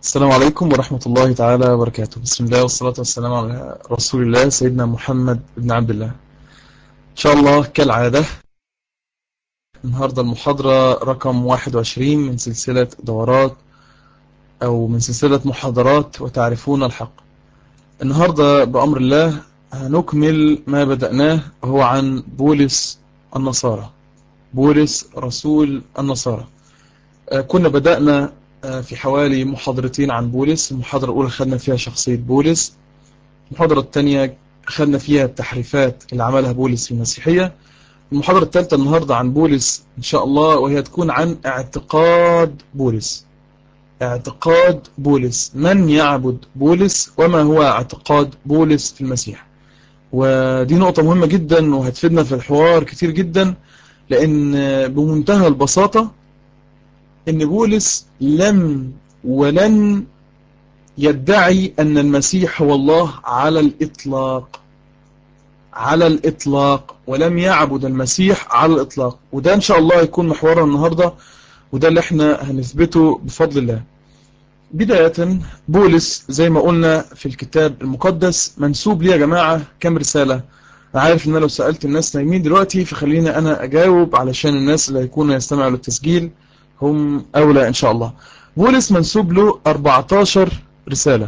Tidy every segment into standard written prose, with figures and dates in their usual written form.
السلام عليكم ورحمة الله تعالى وبركاته. بسم الله والصلاة والسلام على رسول الله سيدنا محمد بن عبد الله. إن شاء الله كالعادة النهاردة المحاضرة رقم 21 من سلسلة دورات أو من سلسلة محاضرات وتعرفون الحق. النهاردة بأمر الله هنكمل ما بدأناه وهو عن بولس النصارى، بولس رسول النصارى. كنا بدأنا في حوالي محاضرتين عن بولس. المحاضرة الأولى خدنا فيها شخصية بولس، المحاضرة الثانية خدنا فيها التحريفات اللي عملها بولس في المسيحية. المحاضرة الثالثة النهاردة عن بولس إن شاء الله، وهي تكون عن اعتقاد بولس. اعتقاد بولس، من يعبد بولس وما هو اعتقاد بولس في المسيح. ودي نقطة مهمة جدا وهتفيدنا في الحوار كتير جدا، لأن بمنتهى البساطة إن بولس لم ولن يدعي أن المسيح هو الله على الإطلاق، على الإطلاق، ولم يعبد المسيح على الإطلاق. وده إن شاء الله يكون محورنا النهاردة، وده اللي احنا هنثبته بفضل الله. بداية بولس زي ما قلنا في الكتاب المقدس منسوب ليه يا جماعة كم رسالة؟ أنا عارف إن لو سألت الناس نايمين دلوقتي، فخليني أنا أجاوب علشان الناس اللي هيكونوا يستمعوا للتسجيل هم أولى إن شاء الله. بولس منسوب له 14 رسالة.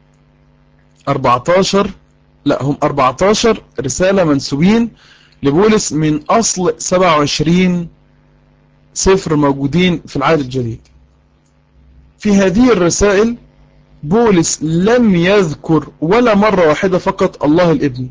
14 لا هم 14 رسالة منسوبين لبولس من أصل 27 سفر موجودين في العهد الجديد. في هذه الرسائل بولس لم يذكر ولا مرة واحدة فقط الله الابن،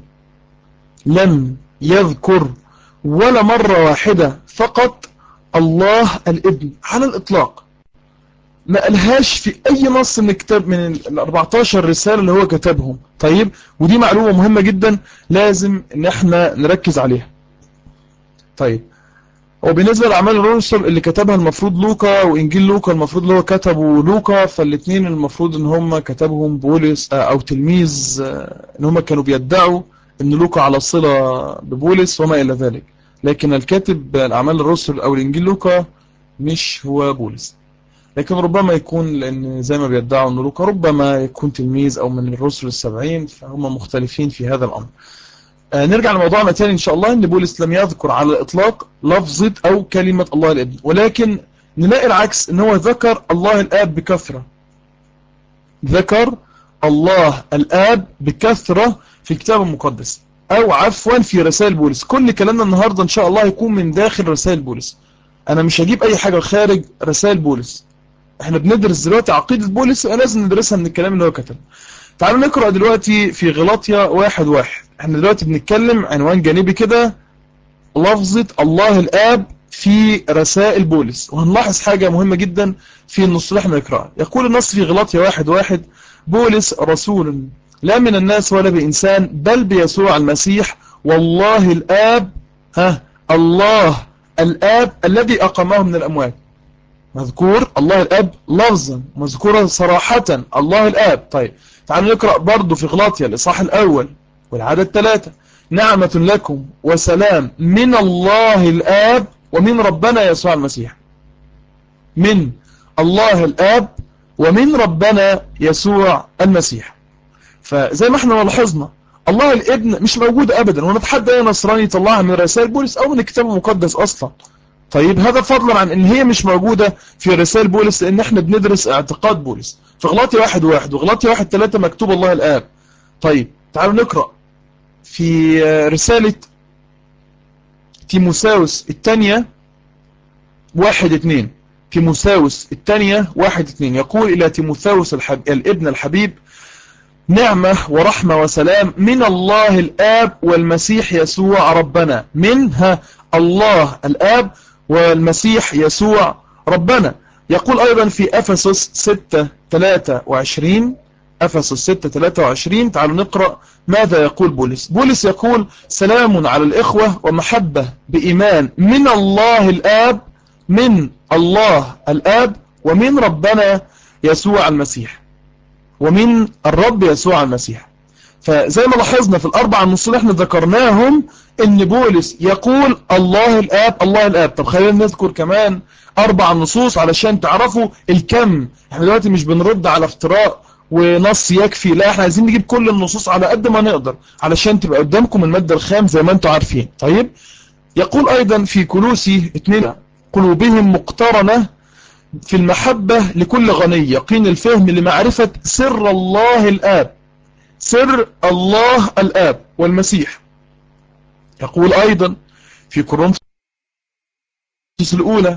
لم يذكر ولا مرة واحدة فقط الله الابن على الإطلاق. ما قالهاش في أي نص من الكتاب من ال 14 رسالة اللي هو كتبهم. طيب، ودي معلومة مهمة جدا لازم ان احنا نركز عليها. طيب، وبالنسبة لأعمال الرسل اللي كتبها المفروض لوقا، وإنجيل لوقا المفروض اللي هو كتبه لوقا، فالاثنين المفروض ان هم كتبهم بولس أو تلميذ، ان هم كانوا بيدعوا ان لوقا على صلة ببولس وما إلى ذلك. لكن الكاتب الأعمال الرسل أو الإنجيل لوقا مش هو بولس، لكن ربما يكون، لأن زي ما بيدعوا أن لوقا ربما يكون تلميذ أو من الرسل ال70، فهم مختلفين في هذا الأمر. نرجع لموضوعنا تاني إن شاء الله. أن بولس لم يذكر على الإطلاق لفظة أو كلمة الله الابن، ولكن نلاقي العكس، أن هو ذكر الله الآب بكثرة. ذكر الله الآب بكثرة في الكتاب المقدس، أو عفوا في رسائل بولس. كل كلامنا النهاردة إن شاء الله يكون من داخل رسائل بولس. أنا مش هجيب أي حاجة خارج رسائل بولس. احنا بندرس دلوقتي عقيدة بولس، لازم ندرسها من الكلام اللي هو كتبه. تعالوا نقرأ دلوقتي في غلاطيا 1:1. احنا دلوقتي بنتكلم عنوان جانبي كده، لفظة الله الآب في رسائل بولس، وهنلاحظ حاجة مهمة جدا في النص اللي احنا نقرأه. يقول النص في غلاطيا 1:1: بولس رسول لا من الناس ولا بإنسان، بل بيسوع المسيح والله الآب، الله الآب الذي أقامه من الأموات. مذكور الله الأب لفظا، مذكورا صراحة الله الآب. طيب، تعالوا نقرأ برضو في غلاطيا الإصحاح الأول والعدد 3: نعمة لكم وسلام من الله الآب ومن ربنا يسوع المسيح. من الله الآب ومن ربنا يسوع المسيح. فزي ما احنا لاحظنا الله الابن مش موجود أبدا، ونتحدى أي نصراني يطلعها من رسائل بولس أو من الكتاب المقدس أصلا. طيب، هذا فضلا عن ان هي مش موجودة في رسائل بولس، لان احنا بندرس اعتقاد بولس. في غلاطيا 1:1 وغلاطيا 1:3 مكتوب الله الآب. طيب، تعالوا نقرأ في رسالة تيموثاوس الثانية 1:2. تيموثاوس الثانية 1:2 يقول: إلى تيموثاوس الابن الحبيب، نعمة ورحمة وسلام من الله الآب والمسيح يسوع ربنا. منها الله الآب والمسيح يسوع ربنا. يقول أيضا في أفسس 6:23. أفسس 6:23. تعالوا نقرأ ماذا يقول بولس. بولس يقول: سلام على الإخوة ومحبة بإيمان من الله الآب، من الله الآب ومن ربنا يسوع المسيح، ومن الرب يسوع المسيح. فزي ما لاحظنا في الأربع النصوص اللي احنا ذكرناهم ان بولس يقول الله الآب الله الآب. طب خلينا نذكر كمان 4 نصوص علشان تعرفوا الكم. احنا دلوقتي مش بنرد على افتراء ونص يكفي، لا احنا عايزين نجيب كل النصوص على قد ما نقدر علشان تبقى قدامكم المادة الخام زي ما انتم عارفين. طيب يقول ايضا في كولوسي 2 قلوبهم مقترنة في المحبة لكل غني يقين الفهم لمعرفة سر الله الآب، سر الله الآب والمسيح. يقول أيضا في كورنثوس الأولى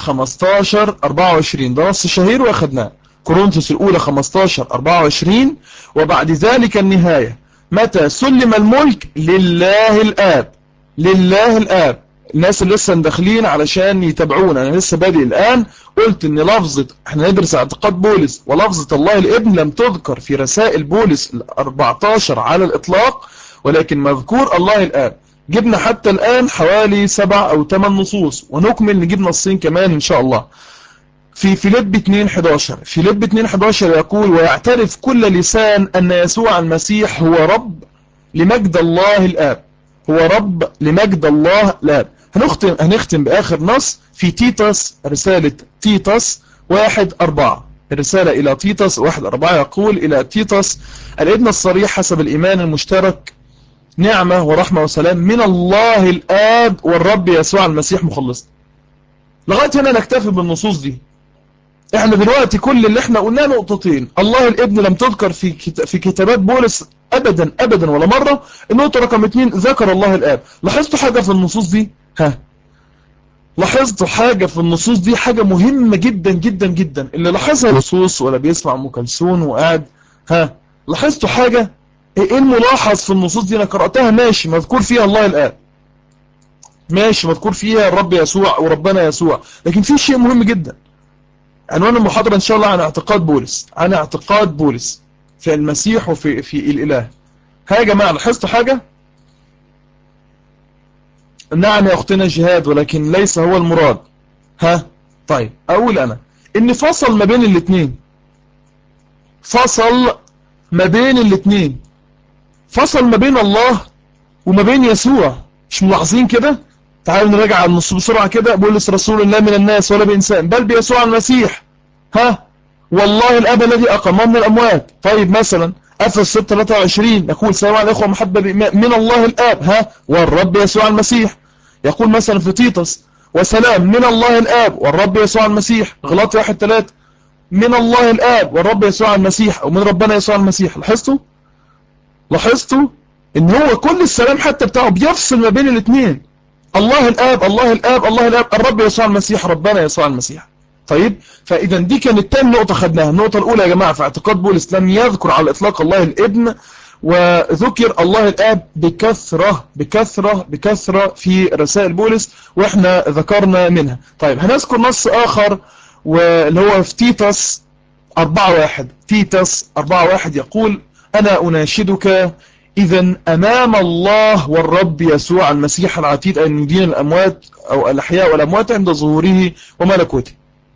15-24، ده نص شهير وأخذناه. كورنثوس الأولى 15-24 وبعد ذلك النهاية متى سلم الملك لله الآب. لله الآب. الناس اللي لسه داخلين علشان يتابعونا، أنا لسه بادئ الآن، قلت إن لفظة احنا ندرس اعتقاد بولس ولفظة الله الابن لم تذكر في رسائل بولس 14 على الإطلاق، ولكن مذكور الله الآب. جبنا حتى الآن حوالي 7 أو 8 نصوص، ونكمل نجيب نصين كمان إن شاء الله. في فيليب 2:11 فيليب 2:11 يقول ويعترف كل لسان أن يسوع المسيح هو رب لمجد الله الآب. هو رب لمجد الله الآب. هنختم بآخر نص في تيتس، رسالة تيتس 1:4. الرسالة إلى تيتس 1:4 يقول إلى تيتس الابن الصريح حسب الإيمان المشترك نعمة ورحمة وسلام من الله الآب والرب يسوع المسيح مخلص. لغاية هنا نكتفي بالنصوص دي. احنا دلوقتي كل اللي احنا قلناه نقطتين. الله الابن لم تذكر في كتابات بولس ابدا ابدا ولا مرة. النقطة رقم 2 ذكر الله الآب. لاحظتوا حاجة في النصوص دي؟ لاحظتوا حاجة في النصوص دي؟ حاجة مهمة جدا جدا جدا. اللي لاحظها النصوص ولا بيسمع أم كلثوم وقاعد لاحظتوا حاجة؟ ايه الملاحظ في النصوص دي؟ انا قرأتها ماشي مذكور فيها الله الآب، ماشي مذكور فيها الرب يسوع وربنا يسوع، لكن في شيء مهم جدا. عنوان المحاضرة ان شاء الله عن اعتقاد بولس، عن اعتقاد بولس في المسيح وفي الإله. يا جماعة لاحظتوا حاجة؟ نعم يا اختنا جهاد، ولكن ليس هو المراد. طيب اقول انا ان فصل ما بين الاثنين، فصل ما بين الاثنين، فصل ما بين الله وما بين يسوع. مش ملاحظين كده؟ تعالوا نراجع على النص بسرعة كده. بولس رسول الله من الناس ولا بإنسان بل بيسوع المسيح والله الأب الذي أقامه من الأموات. طيب مثلا أفسس 6:23 يقول سلام على الإخوة محبة من الله الآب والرب يسوع المسيح. يقول مثلا في تيتس وسلام من الله الآب والرب يسوع المسيح. غلاطي 1:3 من الله الآب والرب يسوع المسيح، ومن ربنا يسوع المسيح. لاحظتوا ان هو كل السلام حتى بتاعه بيفصل ما بين الاثنين. الله الآب الله الآب الله الآب، الرب يسوع المسيح ربنا يسوع المسيح. طيب فإذا دي كانت تاني نقطة خدناها. النقطة الأولى يا جماعة في اعتقاد بولس لم يذكر على الإطلاق الله الابن، وذكر الله الآب بكثرة بكثرة بكثرة في رسائل بولس وإحنا ذكرنا منها. طيب هنذكر نص آخر واللي هو في تيتس 4:1. تيتس 4:1 يقول أنا أناشدك إذا أمام الله والرب يسوع المسيح العتيد أن يدين الأموات أو الأحياء والأموات عند ظهوره وملكوته.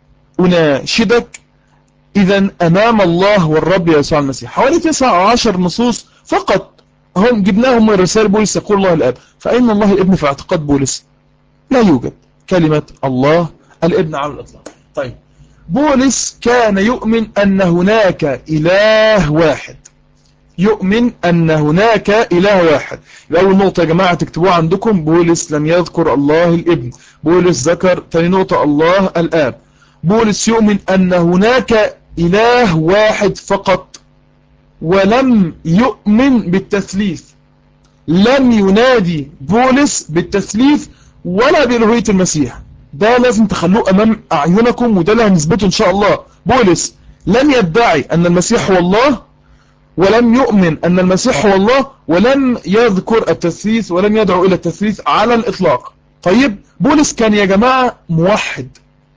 أناشدك إذا أمام الله والرب يسوع المسيح. حوالي 9 أو 10 نصوص فقط هم جبناهم من رسائل بولس يقول الله الآب. فأين الله الابن في اعتقاد بولس؟ لا يوجد كلمة الله الابن على الإطلاق. طيب بولس كان يؤمن أن هناك إله واحد، يؤمن أن هناك إله واحد. أول نقطة يا جماعة تكتبوها عندكم، بولس لم يذكر الله الابن، بولس ذكر. ثاني نقطة الله الآب. بولس يؤمن أن هناك إله واحد فقط، ولم يؤمن بالتثليث. لم ينادي بولس بالتثليث ولا بإلوهية المسيح. ده لازم تخلوه أمام أعينكم، وده اللي هنثبته إن شاء الله. بولس لم يدعي أن المسيح هو الله، ولم يؤمن أن المسيح هو الله، ولم يذكر التثليث ولم يدعو إلى التثليث على الإطلاق. طيب بولس كان يا جماعة موحد.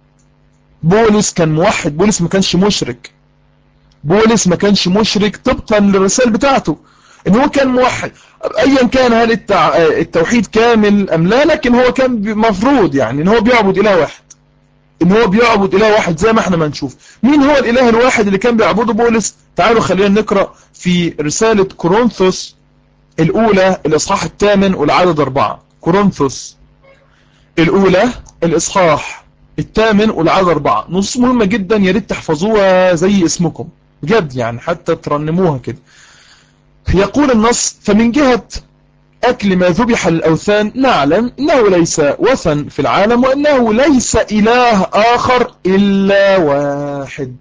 بولس كان موحد. بولس ما كانش مشرك. بولس ما كانش مشرك طبقا للرسائل بتاعته، ان هو كان موحد. ايا كان هل التوحيد كامل ام لا، لكن هو كان مفروض يعني ان هو بيعبد اله واحد، ان هو بيعبد اله واحد زي ما احنا ما نشوف. مين هو الاله الواحد اللي كان بيعبده بولس؟ تعالوا خلينا نقرأ في رسالة كورنثوس الأولى الإصحاح 8 والعدد 4. كورنثوس الأولى الإصحاح 8 والعدد 4. نصوص مهمة جدا، يا ريت تحفظوها زي اسمكم بجد، يعني حتى ترنموها كده. يقول النص: فمن جهة أكل ما ذبح للأوثان نعلم أنه ليس وثن في العالم، وأنه ليس إله آخر إلا واحد.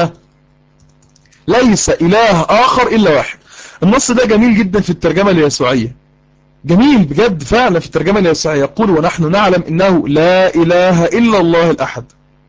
ليس إله آخر إلا واحد. النص ده جميل جدا في الترجمة اليسوعية، جميل بجد فعلا في الترجمة اليسوعية. يقول: ونحن نعلم أنه لا إله إلا الله الأحد.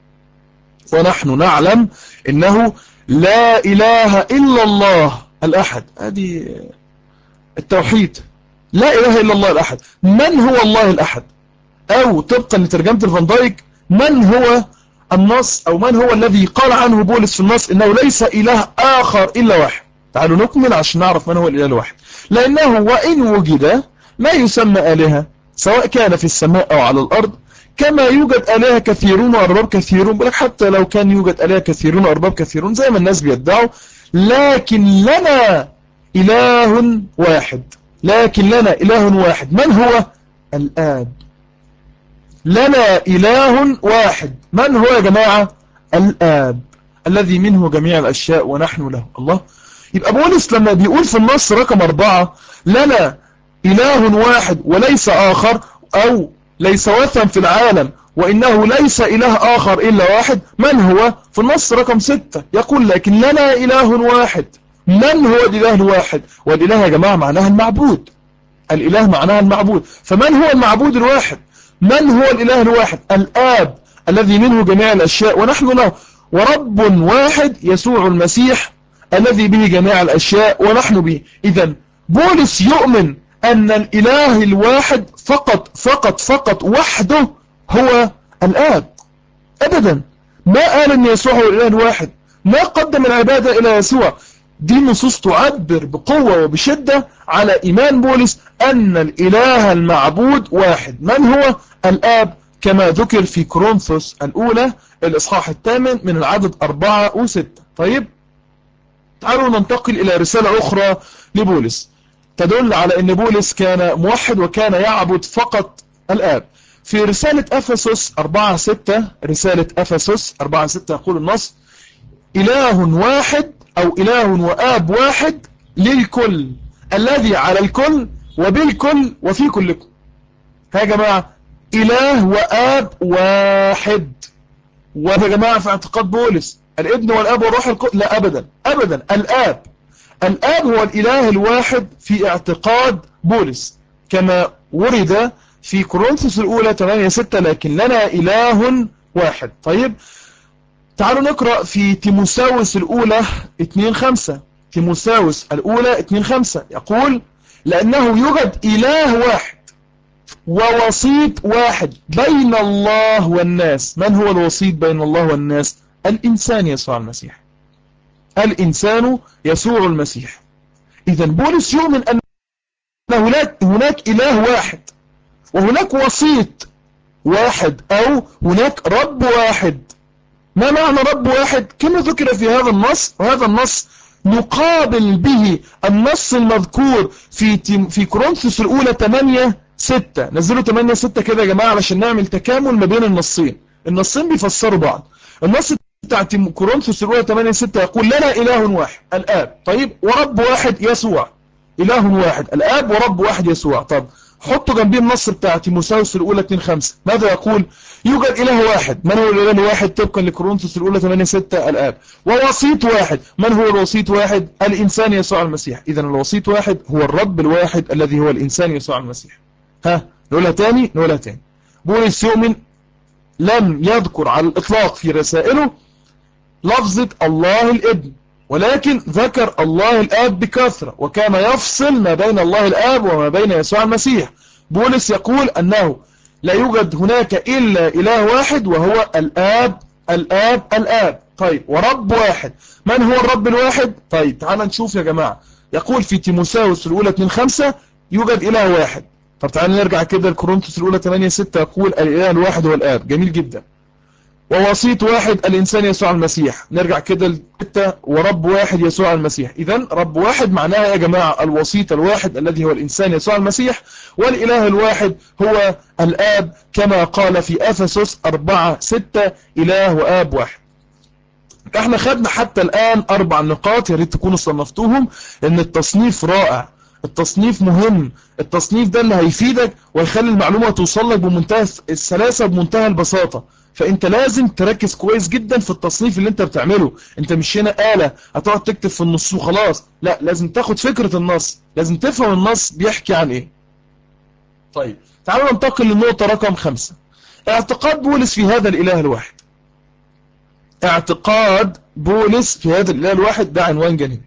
ونحن نعلم أنه لا إله إلا الله الأحد. هذه التوحيد، لا إله إلا الله الأحد. من هو الله الأحد؟ أو طبقا لترجمة الفان دايك: من هو النص، أو من هو الذي قال عنه بولس في النص إنه ليس إله آخر إلا واحد؟ تعالوا نكمل عشان نعرف من هو الإله الواحد. لأنه وإن وجد ما يسمى آلهة سواء كان في السماء أو على الأرض، كما يوجد آلهة كثيرون وأرباب كثيرون، بلك حتى لو كان يوجد آلهة كثيرون وأرباب كثيرون زي ما الناس بيدعوا، لكن لنا إله واحد. لكن لنا إله واحد. من هو؟ الآب. لنا إله واحد. من هو يا جماعة؟ الآب الذي منه جميع الأشياء ونحن له. الله. يبقى بولس لما بيقول في النص رقم 4 لنا إله واحد وليس آخر، أو ليس وثن في العالم وإنه ليس إله آخر إلا واحد، من هو؟ في النص رقم 6 يقول: لكن لنا إله واحد. من هو الإله الواحد؟ والإله يا جماعة معناها المعبود. الإله معناها المعبود. فمن هو المعبود الواحد؟ من هو الإله الواحد؟ الآب الذي منه جميع الأشياء ونحن له. ورب واحد يسوع المسيح الذي به جميع الأشياء ونحن به. إذن بولس يؤمن أن الإله الواحد فقط فقط فقط وحده هو الآب. أبدا ما قال أن يسوع هو الإله الواحد، ما قدم العبادة إلى يسوع. دي نصوص تعبر بقوة وبشدة على إيمان بولس أن الإله المعبود واحد. من هو؟ الآب، كما ذكر في كورنثوس الأولى الإصحاح 8 من العدد 4 و6. طيب تعالوا ننتقل إلى رسالة أخرى لبولس تدل على أن بولس كان موحد وكان يعبد فقط الآب. في رسالة أفسس 4:6، رسالة أفسس 4:6 يقول النص: إله واحد أو إله وآب واحد للكل، الذي على الكل وبالكل وفي كلكم. يا جماعة إله وآب واحد. ويا جماعة في اعتقاد بولس الابن والآب والروح القدس؟ لا أبدا أبدا. الآب هو الإله الواحد في اعتقاد بولس، كما ورد في كورنثوس الأولى 8:6: لكن لنا إله واحد. طيب تعالوا نقرأ في تيموثاوس الأولى 2:5. تيموثاوس الأولى 2:5 يقول: لأنه يوجد إله واحد ووسيط واحد بين الله والناس. من هو الوسيط بين الله والناس؟ الإنسان يسوع المسيح. الإنسان يسوع المسيح. إذن بولس يؤمن أن هناك إله واحد، وهناك وسيط واحد، أو هناك رب واحد. ما معنى رب واحد؟ كما ذكر في هذا النص، وهذا النص نقابل به النص المذكور في كورنثوس الأولى 8:6. نزلوا 8:6 كده يا جماعة علشان نعمل تكامل ما بين النصين. النصين بيفسروا بعض. النص بتاع كورنثوس الأولى 8:6 يقول: لنا إله واحد الآب. طيب ورب واحد يسوع. إله واحد الآب ورب واحد يسوع. طب حطوا جنبيه النص بتاع تيموثاوس الأولى 2:5. ماذا يقول؟ يوجد إله واحد. من هو الإله الواحد طبقا لكورنثوس الأولى 8:6؟ الآب. ووسيط واحد. من هو الوسيط واحد؟ الإنسان يسوع المسيح. إذن الوسيط واحد هو الرب الواحد الذي هو الإنسان يسوع المسيح. نقولها تاني. بولس يؤمن، لم يذكر على الإطلاق في رسائله لفظة الله الابن، ولكن ذكر الله الآب بكثرة، وكان يفصل ما بين الله الآب وما بين يسوع المسيح. بولس يقول أنه لا يوجد هناك إلا إله واحد وهو الآب الآب الآب. طيب ورب واحد. من هو الرب الواحد؟ طيب تعال نشوف يا جماعة. يقول في تيموثاوس الأولى 2:5 يوجد إله واحد. طب تعال نرجع كده لكورنثوس الأولى 8:6 يقول الإله الواحد هو الآب. جميل جدا. ووسيط واحد الإنسان يسوع المسيح. نرجع كده للستة، ورب واحد يسوع المسيح. إذن رب واحد معناها يا جماعة الوسيط الواحد الذي هو الإنسان يسوع المسيح، والإله الواحد هو الآب كما قال في أفسس 4:6 إله وآب واحد. احنا خدنا حتى الآن 4 نقاط، يا ريت تكونوا صنفتوهم، لأن التصنيف رائع، التصنيف مهم، التصنيف ده اللي هيفيدك ويخلي المعلومة توصل لك بمنتهى السلاسة بمنتهى البساطة. فانت لازم تركز كويس جدا في التصنيف اللي انت بتعمله. انت مش هنا آلة هتقعد تكتب في النص وخلاص، لا، لازم تاخد فكرة النص، لازم تفهم النص بيحكي عن ايه. طيب تعالوا ننتقل للنقطة رقم 5، اعتقاد بولس في هذا الإله الواحد. اعتقاد بولس في هذا الإله الواحد ده عنوان جانبي،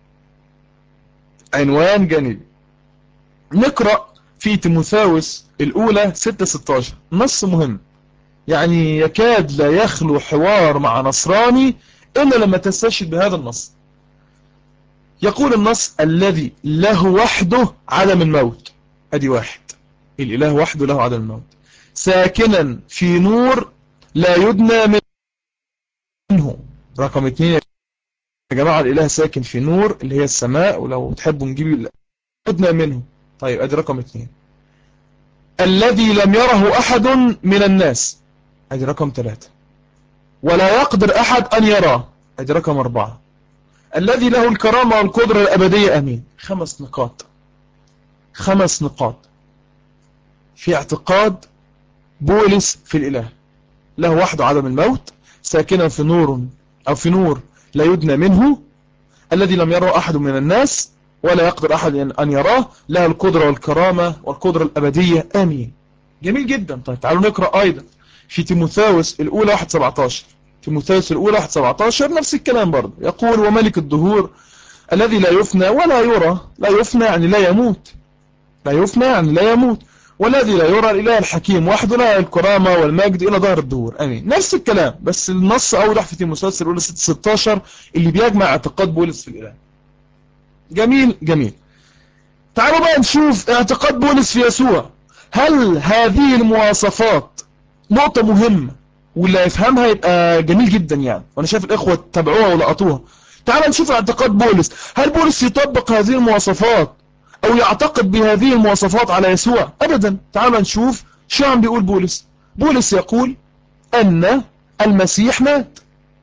عنوان جانبي. نقرأ في تيموثاوس الأولى 6:16 نص مهم، يعني يكاد لا يخلو حوار مع نصراني إلا لما تستشهد بهذا النص. يقول النص: الذي له وحده عدم الموت. أدي واحد، الإله وحده له عدم الموت، ساكنا في نور لا يدنى منه. رقم 2 يا جماعة، الإله ساكن في نور اللي هي السماء، ولو تحبوا نجيب يدنى منه. طيب أدي رقم 2. الذي لم يره أحد من الناس. أدي رقم 3. ولا يقدر أحد أن يراه. أدي رقم 4. الذي له الكرامة والقدرة الأبدية. أمين. 5 نقاط، 5 نقاط في اعتقاد بولس في الإله. له وحده عدم الموت، ساكنا في نور أو في نور لا يدنى منه، الذي لم يره أحد من الناس ولا يقدر أحد أن يراه، له القدرة والكرامة والقدرة الأبدية. آمين. جميل جدا. طيب تعالوا نقرأ أيضا في تيموثاوس الأولى 1:17. تيموثاوس الأولى 1:17 نفس الكلام برضه، يقول: وملك الدهور الذي لا يفنى ولا يرى. لا يفنى يعني لا يموت، لا يفنى يعني لا يموت، والذي لا يرى الإله الحكيم وحده له الكرامة والمجد إلى ظهر الدهور. أمين. نفس الكلام، بس النص أوضح في تيموثاوس الأولى 6:16 اللي بيجمع اعتقاد بولس في الإله. جميل جميل. تعالوا بقى نشوف اعتقاد بولس في يسوع. هل هذه المواصفات نقطة مهمة، واللي يفهمها يبقى جميل جدا يعني، وانا شايف الاخوة تابعوها ولقطوها. تعالوا نشوف اعتقاد بولس. هل بولس يطبق هذه المواصفات او يعتقد بهذه المواصفات على يسوع؟ ابدا. تعالوا نشوف شو عم بيقول بولس. بولس يقول ان المسيح مات.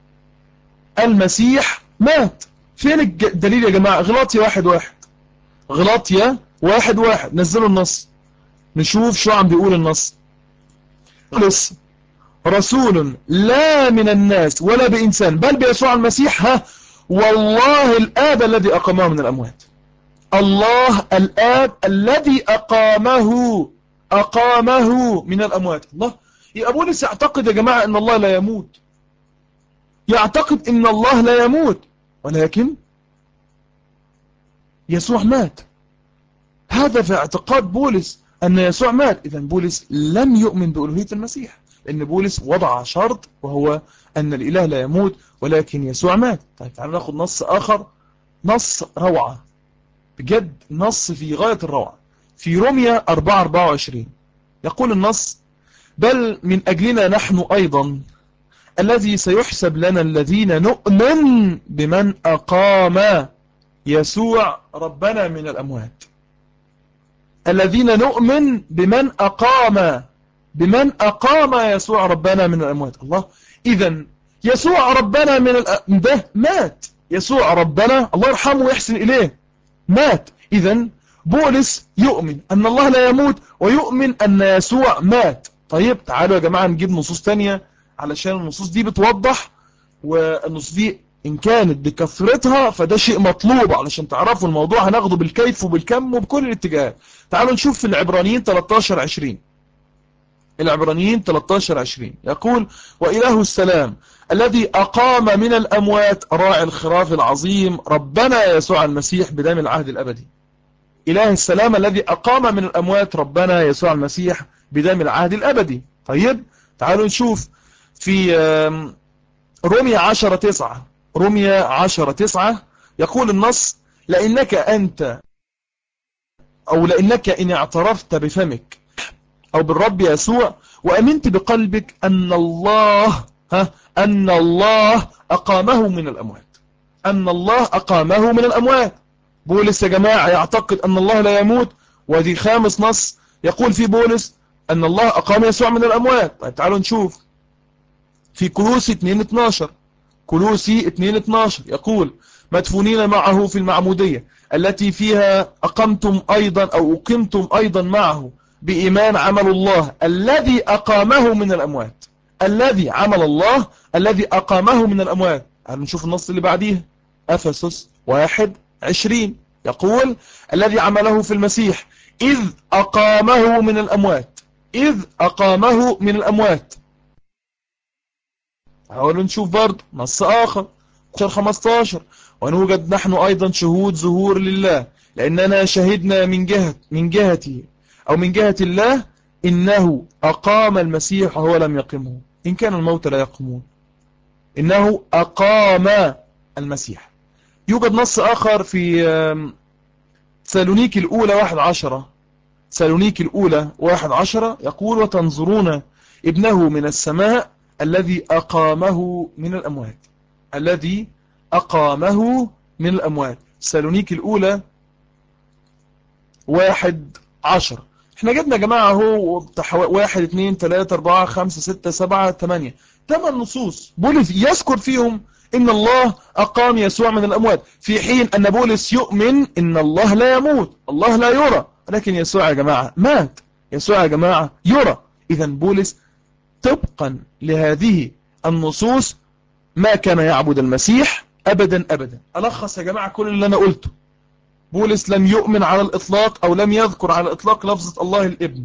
المسيح مات. فين الدليل يا جماعة؟ غلاطيا 1:1. غلاطيا 1:1. نزلوا النص نشوف شو عم بيقول النص. بولس رسول لا من الناس ولا بإنسان بل بيسوع المسيح، والله الآب الذي أقامه من الأموات. الله الآب الذي أقامه من الأموات. الله. يبقى بولس يعتقد يا جماعة أن الله لا يموت، يعتقد أن الله لا يموت، ولكن يسوع مات. هذا في اعتقاد بولس أن يسوع مات. إذن بولس لم يؤمن بألوهية المسيح، لأن بولس وضع شرط وهو أن الإله لا يموت ولكن يسوع مات. طيب تعالوا ناخد نص آخر، نص روعة بجد، نص في غاية الروعة، في روميا 4:24. يقول النص: بل من أجلنا نحن أيضا الذي سيحسب لنا الذين نؤمن بمن أقام يسوع ربنا من الأموات. الذين نؤمن بمن أقام يسوع ربنا من الأموات. الله. إذن يسوع ربنا ده مات. يسوع ربنا الله يرحمه ويحسن إليه مات. إذن بولس يؤمن أن الله لا يموت ويؤمن أن يسوع مات. طيب تعالوا يا جماعة نجيب نصوص تانية علشان النصوص دي بتوضح، والنصوص دي إن كانت بكثرتها فده شيء مطلوب علشان تعرفوا الموضوع هناخده بالكيف وبالكم وبكل الاتجاهات. تعالوا نشوف في العبرانيين 13:20. العبرانيين 13:20 يقول: وإله السلام الذي أقام من الأموات راعي الخراف العظيم ربنا يسوع المسيح بدم العهد الأبدي. إله السلام الذي أقام من الأموات ربنا يسوع المسيح بدم العهد الأبدي. طيب تعالوا نشوف في روميا 10:9. روميا 10:9 يقول النص: لأنك إن اعترفت بفمك أو بالرب يسوع وأمنت بقلبك أن الله أن الله أقامه من الأموات. أن الله أقامه من الأموات. بولس يا جماعة يعتقد أن الله لا يموت، ودي خامس نص يقول في بولس أن الله أقام يسوع من الأموات. طيب تعالوا نشوف في كولوسي 2:12. كولوسي 2:12 يقول مدفونين معه في المعمودية التي فيها أقمتم أيضا أو أقمتم أيضا معه بإيمان عمل الله الذي أقامه من الأموات. الذي عمل الله الذي أقامه من الأموات. هنشوف النص اللي بعديه أفسس 1:20 يقول الذي عمله في المسيح إذ أقامه من الأموات. إذ أقامه من الأموات. حاولوا نشوف برضه نص آخر 15 ونوجد نحن أيضا شهود ظهور لله لأننا شهدنا من جهته أو من جهة الله إنه أقام المسيح وهو لم يقمه إن كان الموت لا يقومون. إنه أقام المسيح. يوجد نص آخر في تسالونيكي الأولى 1:10. تسالونيكي الأولى 1:10 يقول وتنظرون ابنه من السماء الذي أقامه من الأموات. الذي أقامه من الأموات. تسالونيكي الأولى 1:10. احنا جبنا يا جماعة اهو 1 2 3 4 5 6 7 8 8 نصوص بولس يذكر فيهم ان الله اقام يسوع من الاموات، في حين ان بولس يؤمن ان الله لا يموت، الله لا يرى، لكن يسوع يا جماعة مات. يسوع يا جماعة يرى. اذا بولس طبقا لهذه النصوص ما كان يعبد المسيح ابدا ابدا. الخص يا جماعة كل اللي انا قلته. بولس لم يؤمن على الإطلاق أو لم يذكر على الإطلاق لفظة الله الابن.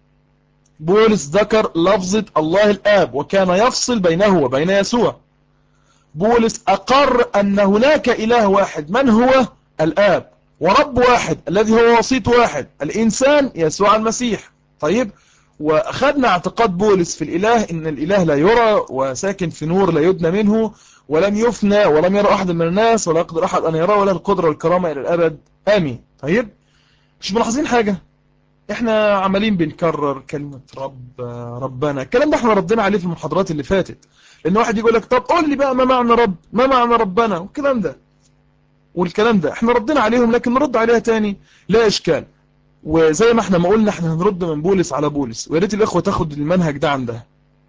بولس ذكر لفظة الله الآب وكان يفصل بينه وبين يسوع. بولس أقر أن هناك إله واحد من هو الآب، ورب واحد الذي هو وسيط واحد الإنسان يسوع المسيح. طيب، وأخذنا اعتقاد بولس في الإله إن الإله لا يرى وساكن في نور لا يدنى منه ولم يفنى ولم يرى أحد من الناس ولا يقدر أحد أن يراه ولا القدرة والكرامة إلى الأبد آمين. طيب، مش ملاحظين حاجة؟ احنا عمالين بنكرر كلمة ربنا. الكلام ده احنا ردينا عليه في المحاضرات اللي فاتت، لأن واحد يقول لك طب قول لي بقى ما معنى رب، ما معنى ربنا، والكلام ده احنا ردينا عليهم، لكن نرد عليها تاني لا إشكال. وزي ما احنا ما قلنا احنا هنرد من بولس على بولس، ويا ريت الإخوة تاخد المنهج ده عندها.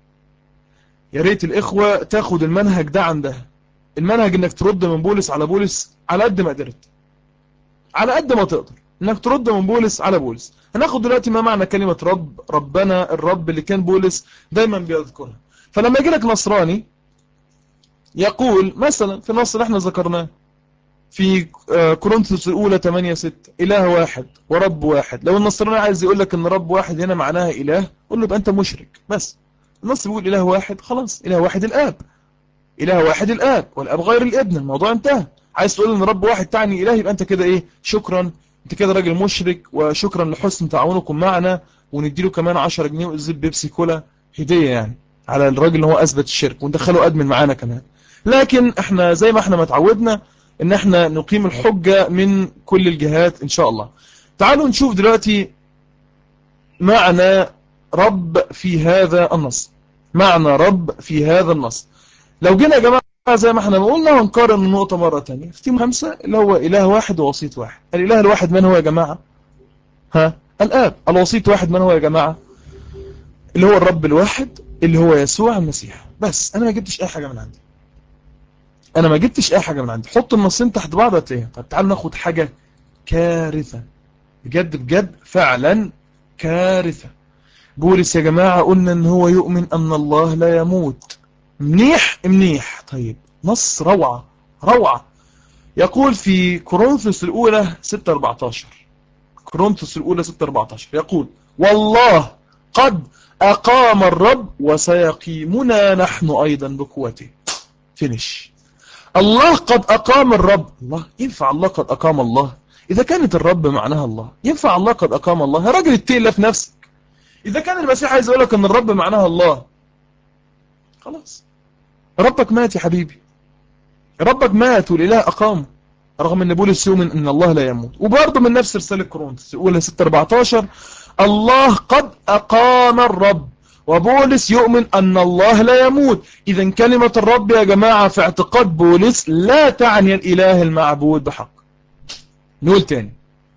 يا ريت الإخوة تاخد المنهج ده عندها. المنهج انك ترد من بولس على بولس على قد ما قدرت، على قد ما تقدر انك ترد من بولس على بولس. هناخد دلوقتي ما معنى كلمة رب، ربنا، الرب اللي كان بولس دايما بيذكرها. فلما يجي لك نصراني يقول مثلا في النص اللي احنا ذكرناه في كورنثوس الأولى 8:6 إله واحد ورب واحد، لو النصراني عايز يقول لك ان رب واحد هنا معناها إله، قول له يبقى انت مشرك. بس النص بيقول إله واحد، خلاص إله واحد الآب، إله واحد الآب والآب غير الابن، الموضوع انتهى. عايز تقول ان رب واحد تعني إله، يبقى انت كده ايه، شكرا، انت كده راجل مشرك، وشكرا لحسن تعاونكم معنا، ونديله كمان 10 جنيه وإزازة بيبسي كولا هدية يعني على الراجل اللي هو أثبت الشرك، وندخله أدمن معانا كمان. لكن احنا زي ما احنا متعودنا ان احنا نقيم الحجة من كل الجهات ان شاء الله. تعالوا نشوف دلوقتي معنى رب في هذا النص. معنى رب في هذا النص. لو جينا يا جماعة زي ما احنا قلنا ونقارن النقطة مرة تانية في تيم 5 اللي هو إله واحد ووسيط واحد. الإله الواحد من هو يا جماعة؟ الآب. الوسيط واحد من هو يا جماعة؟ اللي هو الرب الواحد اللي هو يسوع المسيح. بس أنا ما جبتش أي حاجة من عندي. حط النصين تحت بعض هتلاقيها. طب تعالوا ناخد حاجة كارثة بجد بجد، فعلا كارثة. بولس يا جماعة قلنا ان هو يؤمن ان الله لا يموت. منيح. طيب، نص روعة. يقول في كورنثوس الأولى 6:14. كورنثوس الأولى 6:14 يقول والله قد أقام الرب وسيقيمنا نحن أيضا بقوته. فينش. الله قد أقام الرب. الله ينفع الله قد أقام الله؟ إذا كانت الرب معناها الله، ينفع الله قد أقام الله؟ يا راجل اتقل في نفسك. إذا كان المسيح عايز يقول لك أن الرب معناها الله، خلاص ربك مات يا حبيبي، ربك مات والإله أقام، رغم أن بولس يؤمن أن الله لا يموت. وبرضه من نفس رسالة كورنثوس الأولى 6:14 الله قد أقام الرب وبولس يؤمن أن الله لا يموت. إذن كلمة الرب يا جماعة في اعتقاد بولس لا تعني الإله المعبود بحق. نقول تاني،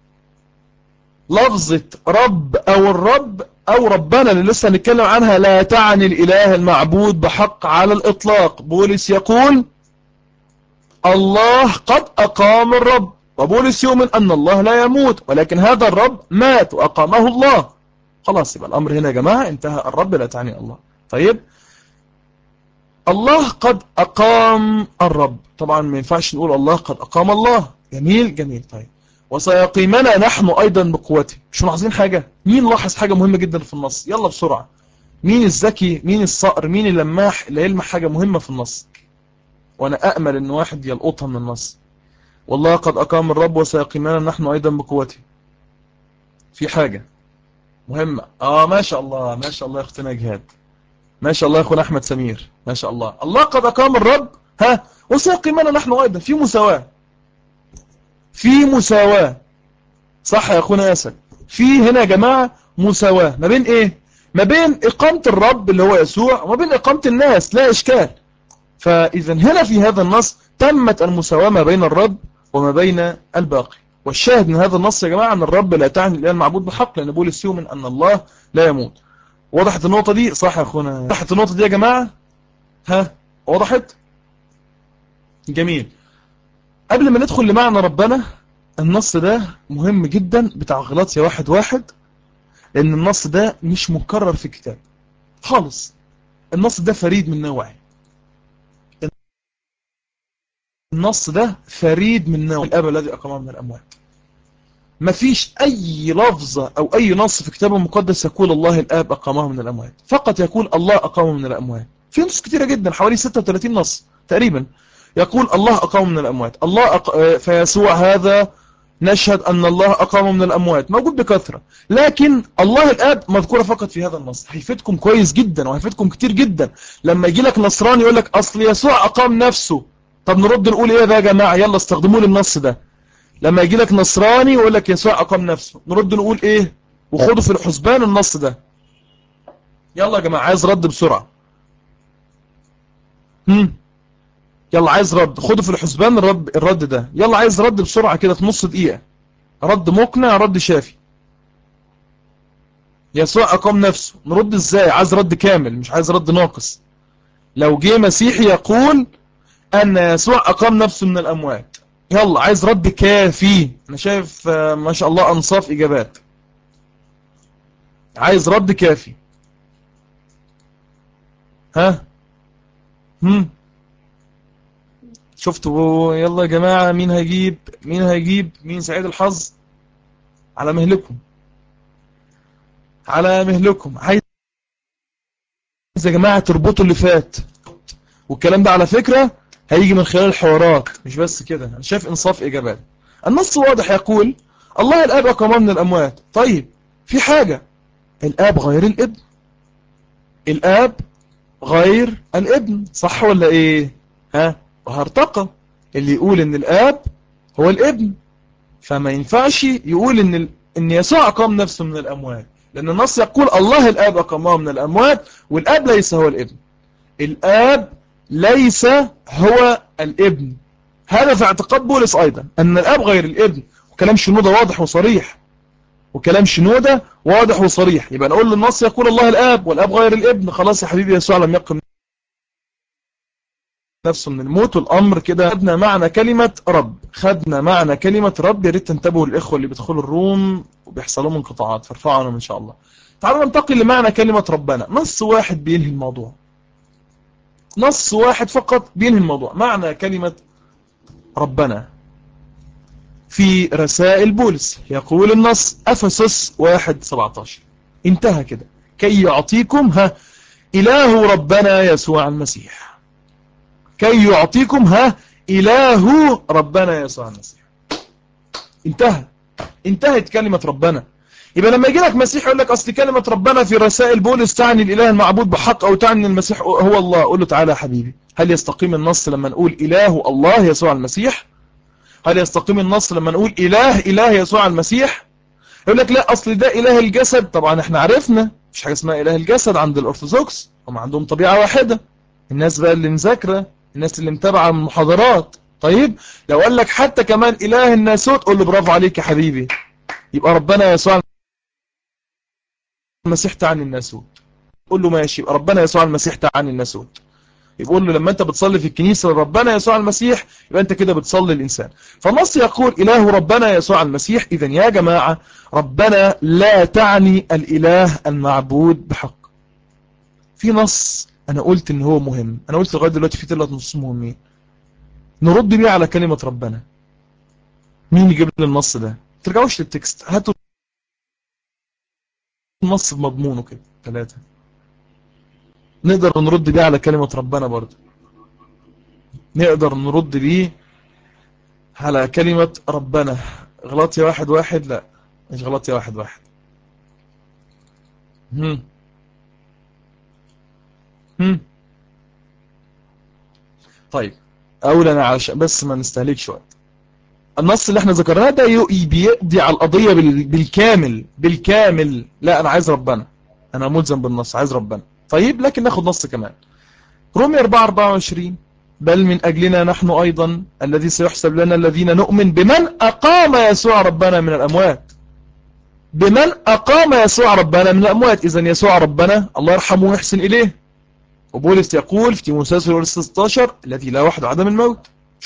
لفظة رب أو الرب أو ربنا اللي لسه نتكلم عنها لا تعني الإله المعبود بحق على الإطلاق. بولس يقول الله قد أقام الرب، وبولس يؤمن أن الله لا يموت، ولكن هذا الرب مات وأقامه الله. خلاص، يبقى الأمر هنا يا جماعة انتهى. الرب لا تعني الله. طيب، الله قد أقام الرب، طبعا ما ينفعش نقول الله قد أقام الله. جميل جميل. طيب، وسيقيمنا نحن أيضا بقوته. مش ملاحظين حاجة؟ مين لاحظ حاجة مهمة جدا في النص؟ يلا بسرعة، مين الذكي، مين الصقر، مين اللماح اللي يلمح حاجة مهمة في النص؟ وأنا أأمل أن واحد يلقطها من النص. والله قد أقام الرب وسيقيمنا نحن أيضا بقوته. في حاجة مهمة. ما شاء الله، ما شاء الله يا أختنا جهاد، ما شاء الله يا أخونا أحمد سمير، ما شاء الله. الله قد أقام الرب وسيقيمنا نحن أيضا. في مساواة، في مساواة، صح يا أخونا ياسر؟ في هنا يا جماعة مساواة ما بين إيه؟ ما بين إقامة الرب اللي هو يسوع وما بين إقامة الناس، لا إشكال. فإذا هنا في هذا النص تمت المساواة ما بين الرب وما بين الباقي. والشاهد من هذا النص يا جماعة أن الرب لا تعني الإله المعبود بحق، لأن بولس يؤمن أن الله لا يموت. وضحت النقطة دي؟ صح يا أخونا؟ وضحت النقطة دي يا جماعة؟ وضحت؟ جميل. قبل ما ندخل لمعنى ربنا، النص ده مهم جدا بتاع غلاطيا 1:1، لأن النص ده مش مكرر في الكتاب خالص. النص ده فريد من نوعه. النص ده فريد من نوعه. الأب الذي أقامه من الأموات. مفيش أي لفظة أو أي نص في الكتاب المقدس يقول الله الآب أقامه من الأموات، فقط يقول الله أقامه من الأموات. في نصوص كتيرة جدا، حوالي 36 نص تقريبا يقول الله أقامه من الأموات. فيسوع هذا نشهد أن الله أقامه من الأموات، موجود بكثرة. لكن الله الآب مذكورة فقط في هذا النص. هيفيدكم كويس جدا وهيفيدكم كتير جدا لما يجي لك نصراني يقول لك أصل يسوع أقام نفسه. طب نرد نقول إيه بقى يا جماعة؟ يلا استخدموا لي النص ده. لما يجي لك نصراني ويقول لك يسوع أقام نفسه، نرد نقول إيه؟ وخدوا في الحسبان النص ده. يلا يا جماعة، عايز رد بسرعة. يلا عايز رد، خدوا في الحسبان الرد ده. يلا عايز رد بسرعة كده في نص دقيقة، رد مقنع، رد شافي. يسوع أقام نفسه، نرد إزاي؟ عايز رد كامل، مش عايز رد ناقص. لو جه مسيحي يقول أن يسوع أقام نفسه من الأموات، يلا عايز رد كافي. أنا شايف ما شاء الله أنصاف إجابات. عايز رد كافي. شفتوا؟ يلا يا جماعة، مين هيجيب؟ مين هيجيب؟ مين سعيد الحظ؟ على مهلكم، على مهلكم. عايز يا جماعة تربطوا اللي فات، والكلام ده على فكرة هيجي من خلال الحوارات، مش بس كده. أنا شايف إنصاف إجابات. النص واضح، يقول الله الآب أقام من الأموات. طيب، في حاجة، الآب غير الابن، الآب غير الابن، صح ولا إيه؟ وهرتقى اللي يقول إن الآب هو الابن، فما ينفعش يقول إن يسوع أقام نفسه من الأموات، لأن النص يقول الله الآب أقامه من الأموات، والآب ليس هو الابن. الآب ليس هو الابن. هذا في اعتقاد بولس أيضا، أن الآب غير الابن. وكلام شنودة واضح وصريح، وكلام شنودة واضح وصريح. يبقى نقول للنص يقول الله الآب والآب غير الابن، خلاص يا حبيبي، يسوع لم يقم نفسه من الموت. والأمر كده خدنا معنى كلمة رب، خدنا معنى كلمة رب. يا ريت تنتبهوا الإخوة اللي بيدخلوا الروم وبيحصلوا انقطاعات، فارفعوا عنهم إن شاء الله. تعالوا ننتقل لمعنى كلمة ربنا. نص واحد بينهي الموضوع، نص واحد فقط بينهي الموضوع. معنى كلمة ربنا في رسائل بولس، يقول النص أفسس 1:17، انتهى كده. كي يعطيكم إله ربنا يسوع المسيح، كي يعطيكم إله ربنا يسوع المسيح. انتهى، انتهت كلمة ربنا. يبقى لما يجي لك مسيح يقول لك أصل كلمة ربنا في رسائل بولس تعني الإله المعبود بحق أو تعني المسيح هو الله، قول له تعالى يا حبيبي، هل يستقيم النص لما نقول إله الله يسوع المسيح؟ هل يستقيم النص لما نقول إله يسوع المسيح؟ يقول لك لا، أصل ده إله الجسد. طبعا احنا عرفنا مش حاجة اسمها إله الجسد عند الأرثوذكس، هم عندهم طبيعة واحدة. الناس بقى اللي مذاكرة، الناس اللي متابعة المحاضرات، طيب لو قال لك حتى كمان إله الناسوت قول له برافو عليك يا حبيبي، يبقى ربنا يسوع المسيح تعني الناسوت. قول له ماشي، يبقى ربنا يسوع المسيح تعني الناسوت. يقول له لما انت بتصلي في الكنيسة ربنا يسوع المسيح يبقى انت كده بتصلي الإنسان. فالنص يقول إله ربنا يسوع المسيح. إذا يا جماعة ربنا لا تعني الإله المعبود بحق. في نص أنا قلت إن هو مهم، أنا قلت لغاية دلوقتي في 3 نصوص مهمين نرد بيه على كلمة ربنا. مين يجيب لي النص ده؟ ترجعوش للتكست، هاتوا النص بمضمونه كده 3 نقدر نرد بيه على كلمة ربنا. برضه نقدر نرد بيه على كلمة ربنا. غلطي 1:1، لا مش غلطي 1:1. هم هم طيب أولا علشان بس ما نستهلكش وقت، النص اللي احنا ذكرناه ده بيقضي على القضية بالكامل. لا أنا عايز ربنا، أنا ملزم بالنص، عايز ربنا. طيب لكن ناخد نص كمان. رومية 4:24 بل من أجلنا نحن أيضا الذي سيحسب لنا الذين نؤمن بمن أقام يسوع ربنا من الأموات. بمن أقام يسوع ربنا من الأموات. إذن يسوع ربنا الله يرحمه ويحسن إليه. وبولس يقول في تيموثاوس الأولى 16 الذي لا وحده عدم الموت.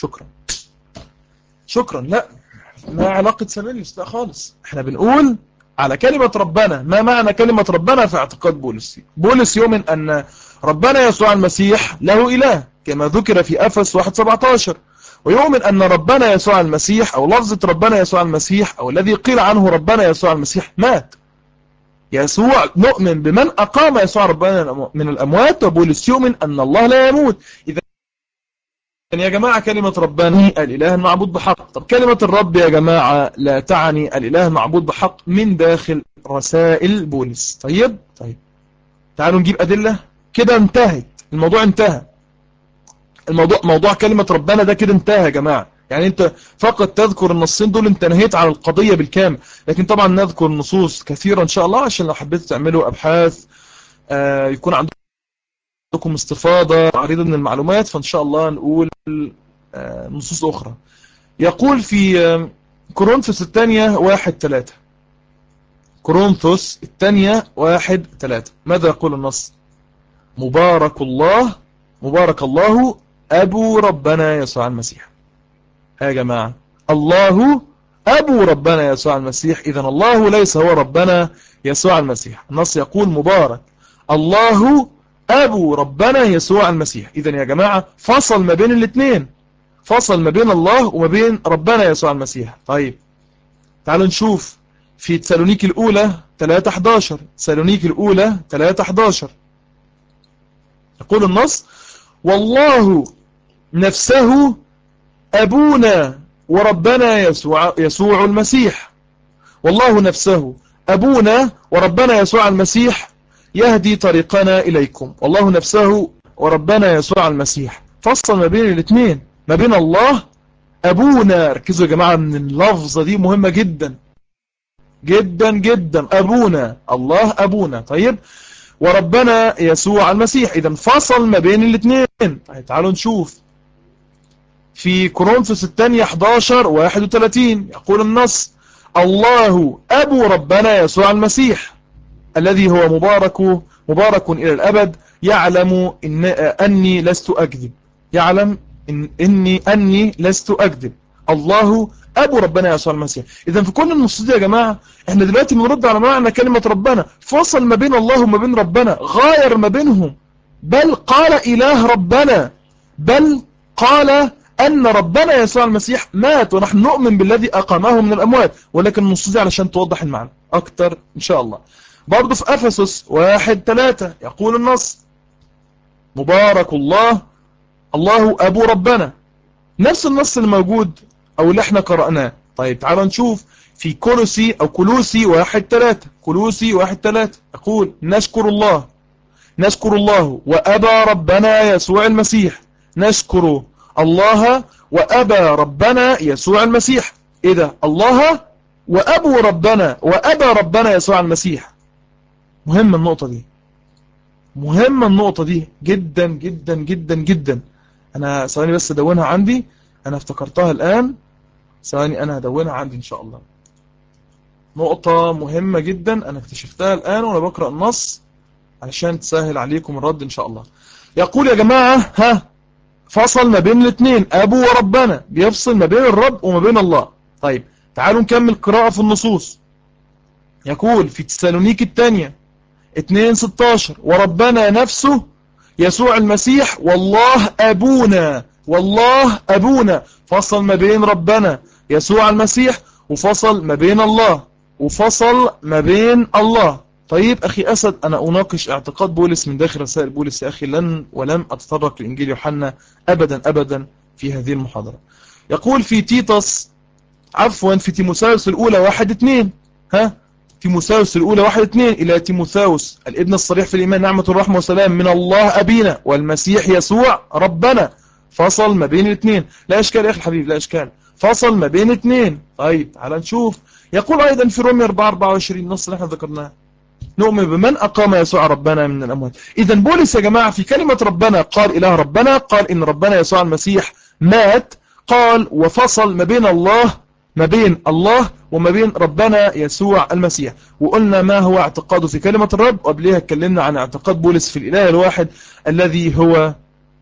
شكرا لا ما علاقة سابيليوس لا خالص، احنا بنقول على كلمة ربنا. ما معنى كلمة ربنا في اعتقاد بولس؟ بولس يؤمن أن ربنا يسوع المسيح له إله كما ذكر في أفس 1:17، ويؤمن أن ربنا يسوع المسيح أو لفظة ربنا يسوع المسيح أو الذي قيل عنه ربنا يسوع المسيح مات. يسوع نؤمن بمن أقام يسوع ربنا من الأموات، وبولس يؤمن أن الله لا يموت. إذا يا جماعة كلمة ربنا الإله المعبود بحق. طب كلمة الرب يا جماعة لا تعني الإله المعبود بحق من داخل رسائل بولس. طيب تعالوا نجيب أدلة كده. انتهت الموضوع، انتهى موضوع كلمة ربنا ده كده انتهى يا جماعة. يعني انت فقط تذكر النصين دول انت نهيت على القضية بالكامل. لكن طبعا نذكر نصوص كثيرة ان شاء الله عشان لو حبيتوا تعملوا ابحاث يكون عندكم استفاضة عريضة من المعلومات، فان شاء الله نقول نصوص اخرى. يقول في كورنثوس الثانية 1:3. كورنثوس الثانية 1:3 ماذا يقول النص؟ مبارك الله أبو ربنا يسوع المسيح. يا جماعة الله أبو ربنا يسوع المسيح. إذن الله ليس هو ربنا يسوع المسيح. النص يقول مبارك الله أبو ربنا يسوع المسيح. إذن يا جماعة فصل ما بين الاثنين، فصل ما بين الله وما بين ربنا يسوع المسيح. طيب تعالوا نشوف في تسالونيكي الأولى 3:11. تسالونيكي الأولى 3:11 يقول النص والله نفسه أبونا وربنا يسوع المسيح. والله نفسه أبونا وربنا يسوع المسيح يهدي طريقنا إليكم. والله نفسه وربنا يسوع المسيح فصل ما بين الاثنين، ما بين الله أبونا. ركزوا يا جماعة من اللفظة دي مهمة جدا جدا جدا. أبونا الله أبونا. طيب وربنا يسوع المسيح، إذا فصل ما بين الاثنين. طيب تعالوا نشوف في كورنثوس الثانية 11:31 يقول النص الله أبو ربنا يسوع المسيح الذي هو مبارك إلى الأبد يعلم أني لست أكذب. يعلم أني لست أكذب. الله أبو ربنا يسوع المسيح. إذا في كل النصوص دي يا جماعة احنا دلوقتي بنرد على معنى كلمة ربنا. فصل ما بين الله وما بين ربنا، غاير ما بينهم، بل قال إله ربنا، بل قال أن ربنا يسوع المسيح مات ونحن نؤمن بالذي أقامه من الأموات. ولكن النصوص دي علشان توضح المعنى أكتر إن شاء الله. برضو في أفسس 1:3 يقول النص مبارك الله أبو ربنا. نفس النص اللي موجود أو اللي احنا قرأناه. طيب تعالوا نشوف في كولوسي 1:3. كولوسي 1:3 يقول نشكر الله وأبا ربنا يسوع المسيح. نشكر الله وأبا ربنا يسوع المسيح. إيه ده؟ الله وأبو ربنا وأبا ربنا يسوع المسيح. مهمة النقطة دي، مهمة النقطة دي جدا جدا جدا جدا. أنا ثواني بس أدونها عندي، أنا افتكرتها الآن، ثواني أنا هدونها عندي إن شاء الله. نقطة مهمة جدا أنا اكتشفتها الآن وأنا بقرأ النص علشان تسهل عليكم الرد إن شاء الله. يقول يا جماعة فصل ما بين الاثنين، أبو وربنا، بيفصل ما بين الرب وما بين الله. طيب تعالوا نكمل قراءة في النصوص. يقول في تسالونيك الثانية 2:16 وربنا نفسه يسوع المسيح والله أبونا، والله أبونا، فصل ما بين ربنا يسوع المسيح وفصل ما بين الله، وفصل ما بين الله. طيب أخي أسد، أنا أناقش اعتقاد بولس من داخل رسائل بولس يا أخي، ولم أتطرق لإنجيل يوحنا أبدا أبدا في هذه المحاضرة. يقول في في تيموثاوس الأولى 1:2 تيموثاوس الأولى 1:2 إلى تيموثاوس الابن الصريح في الإيمان نعمة الرحمة والسلام من الله أبينا والمسيح يسوع ربنا، فصل ما بين الاثنين. لا إشكال يا أخي الحبيب، لا إشكال، فصل ما بين اثنين. طيب تعال نشوف. يقول أيضا في رومية 4:24 النص اللي احنا ذكرناه نؤمن بمن أقام يسوع ربنا من الأموات. إذا بولس يا جماعة في كلمة ربنا قال إله ربنا، قال إن ربنا يسوع المسيح مات، قال وفصل ما بين الله وما بين ربنا يسوع المسيح. وقلنا ما هو اعتقاده في كلمة الرب، وقبلها اتكلمنا عن اعتقاد بولس في الإله الواحد الذي هو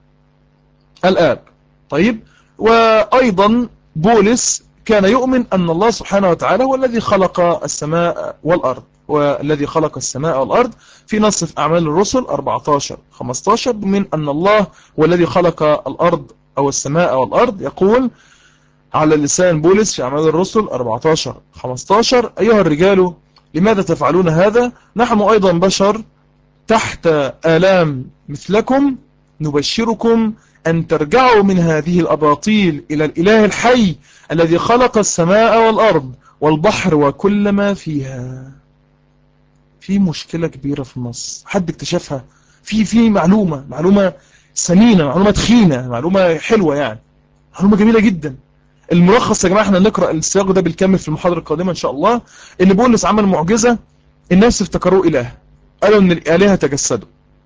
الآب. طيب وأيضا بولس كان يؤمن أن الله سبحانه وتعالى هو الذي خلق السماء والأرض، والذي خلق السماء والأرض في نص في أعمال الرسل 14:15 من أن الله هو الذي خلق الأرض أو السماء والأرض. يقول على لسان بولس في أعمال الرسل 14:15 أيها الرجال لماذا تفعلون هذا؟ نحن أيضا بشر تحت آلام مثلكم، نبشركم أن ترجعوا من هذه الأباطيل إلى الإله الحي الذي خلق السماء والأرض والبحر وكل ما فيها. في مشكلة كبيرة في النص، حد اكتشفها؟ في معلومة سمينة، معلومة تخينة، معلومة حلوة، يعني معلومة جميلة جدا. الملخص يا جماعة احنا نقرأ السياق ده بالكامل في المحاضرة القادمة إن شاء الله. إن بولس عمل معجزة، الناس افتكروه إله، قالوا إن الآلهة تجسدوا.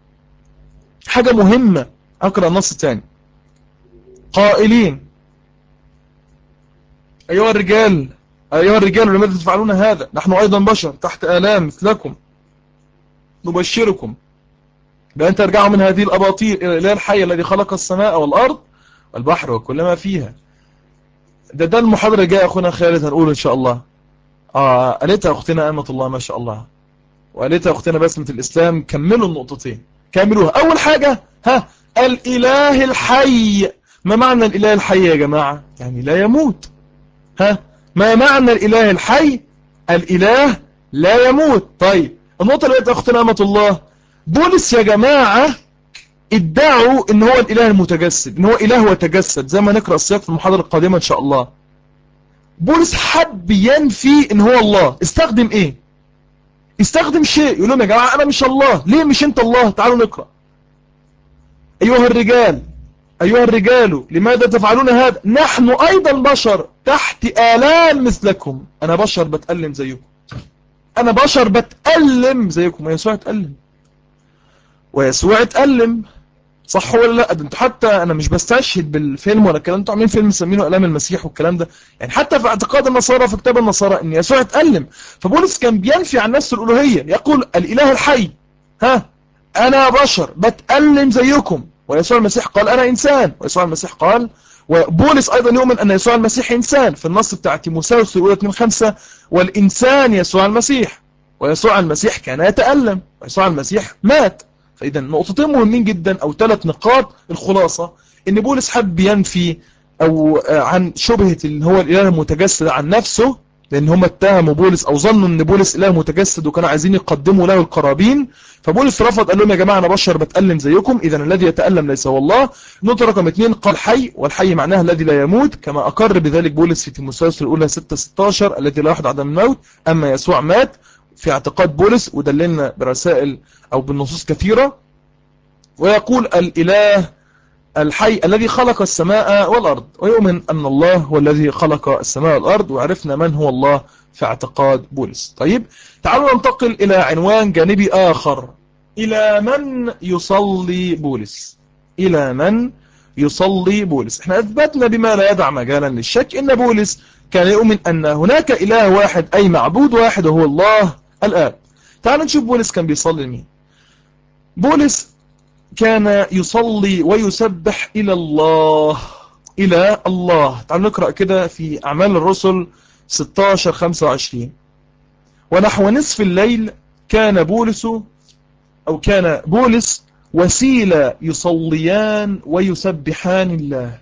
حاجة مهمة، أقرأ النص الثاني قائلين أيها الرجال لماذا تفعلون هذا؟ نحن أيضا بشر تحت آلام مثلكم، نبشركم بأن ترجعوا من هذه الأباطيل إلى الإله الحي الذي خلق السماء والأرض والبحر وكل ما فيها. ده المحاضرة الجاية أخونا خالد هنقول إن شاء الله. قالتها أختنا أمة الله ما شاء الله، وقالتها أختنا بسمة الإسلام. كملوا النقطتين، كملوها. أول حاجة الإله الحي. ما معنى الإله الحي يا جماعة؟ يعني لا يموت. ما معنى الإله الحي؟ الإله لا يموت. طيب النقطة اللي قالتها أختنا أمة الله، بولس يا جماعة ادعوا ان هو الاله المتجسد، ان هو اله وتجسد، زي ما نقرأ السياق في المحاضرة القادمة ان شاء الله. بولس حب ينفي ان هو الله، استخدم ايه؟ استخدم شيء يقول لهم يا جماعة انا مش الله. ليه مش انت الله؟ تعالوا نقرأ. ايها الرجال لماذا تفعلون هذا؟ نحن ايضا بشر تحت آلام مثلكم. انا بشر بتألم زيكم، انا بشر بتألم زيكم. ويسوع اتألم، صح ولا لا؟ ده انتوا حتى انا مش بستشهد بالفيلم ولا الكلام، انتوا عاملين فيلم مسمينه الام المسيح والكلام ده، يعني حتى في اعتقاد النصارى في كتاب النصارى ان يسوع اتألم. فبولس كان بينفي عن نفسه الالوهيه، يقول الاله الحي انا بشر بتألم زيكم، ويسوع المسيح قال انا انسان، ويسوع المسيح قال. وبولس ايضا يؤمن ان يسوع المسيح انسان في النص بتاع تيموثاوس الاولى 2:5 والانسان يسوع المسيح، ويسوع المسيح كان يتألم، ويسوع المسيح مات. فإذا نقطتين مهمين جدا أو 3 نقاط. الخلاصة إن بولس حب ينفي أو عن شبهة اللي هو الإله المتجسد عن نفسه، لأن هم اتهموا بولس أو ظنوا إن بولس إله متجسد وكانوا عايزين يقدموا له القرابين. فبولس رفض، قال لهم يا جماعة أنا بشر بتألم زيكم، إذا الذي يتألم ليس هو الله. نقطة رقم 2 قال حي، والحي معناها الذي لا يموت، كما أقر بذلك بولس في تيموثاوس الأولى 6:16 الذي لا يحد عدم الموت. أما يسوع مات في اعتقاد بولس، ودللنا برسائل أو بالنصوص كثيرة. ويقول الإله الحي الذي خلق السماء والأرض، ويؤمن أن الله هو الذي خلق السماء والأرض، وعرفنا من هو الله في اعتقاد بولس. طيب تعالوا ننتقل إلى عنوان جانبي آخر. إلى من يصلي بولس؟ إلى من يصلي بولس؟ احنا أثبتنا بما لا يدع مجالا للشك إن بولس كان يؤمن أن هناك إله واحد، أي معبود واحد، وهو الله الآب. تعالوا نشوف بولس كان بيصلي لمين. بولس كان يصلي ويسبح إلى الله، إلى الله. تعالوا نقرأ كده في أعمال الرسل 16-25. ونحو نصف الليل كان بولس وسيلة يصليان ويسبحان الله.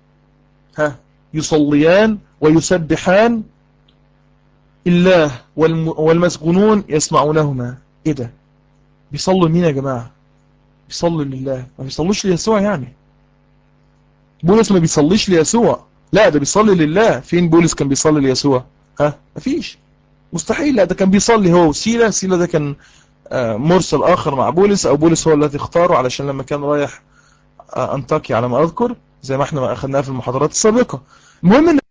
يصليان ويسبحان الله والمسجونون يسمعونهما. ايه ده؟ بيصلوا لمين يا جماعة؟ بيصلوا لله، ما بيصلوش ليسوع. يعني بولس ما بيصليش ليسوع، لا ده بيصلي لله. فين بولس كان بيصلي ليسوع؟ مفيش، مستحيل. لا ده كان بيصلي هو وسيلة. سيلة ده كان مرسل آخر مع بولس، أو بولس هو الذي اختاره علشان لما كان رايح أنطاكيا على ما أذكر، زي ما احنا أخذناها في المحاضرات السابقة. المهم أن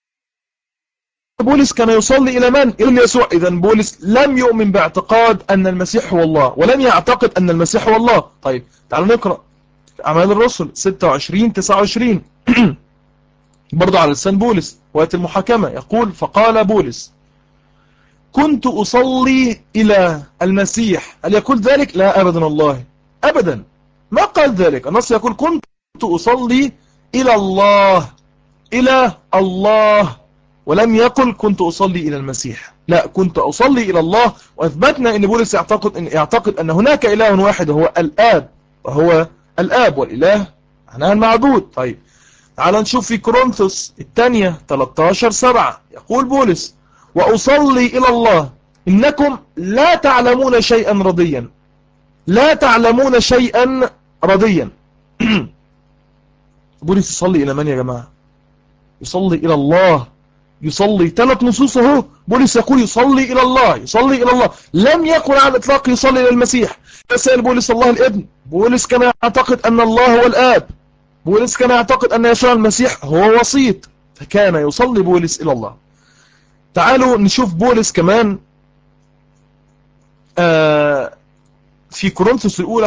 بولس كان يصلي إلى من؟ إلى يسوع. إذن بولس لم يؤمن باعتقاد أن المسيح هو الله، ولم يعتقد أن المسيح هو الله. طيب تعالوا نقرأ أعمال الرسل 26-29 برضو على لسان بولس وقت المحاكمة. يقول: فقال بولس: كنت أصلي إلى المسيح. هل يقول ذلك؟ لا أبدا، الله أبدا ما قال ذلك. النص يقول: كنت أصلي إلى الله، إلى الله، ولم يقل كنت أصلي إلى المسيح. لا، كنت أصلي إلى الله. وأثبتنا أن بولس يعتقد أن هناك إله واحد هو الآب، وهو الآب والإله معناها المعبود. طيب تعال نشوف في كورنثوس الثانية 13-7. يقول بولس: وأصلي إلى الله إنكم لا تعلمون شيئا رضيا. لا تعلمون شيئا رضيا. بولس يصلي إلى من يا جماعة؟ يصلي إلى الله. يصلي 3 نصوص اهو. بولس يقول يصلي إلى الله، يصلي إلى الله. لم يقل على الإطلاق يصلي إلى المسيح. يسأل بولس الله الابن. بولس كان يعتقد أن الله هو الآب. بولس كان يعتقد أن يسوع المسيح هو وسيط، فكان يصلي بولس إلى الله. تعالوا نشوف بولس كمان في كورنثوس الأولى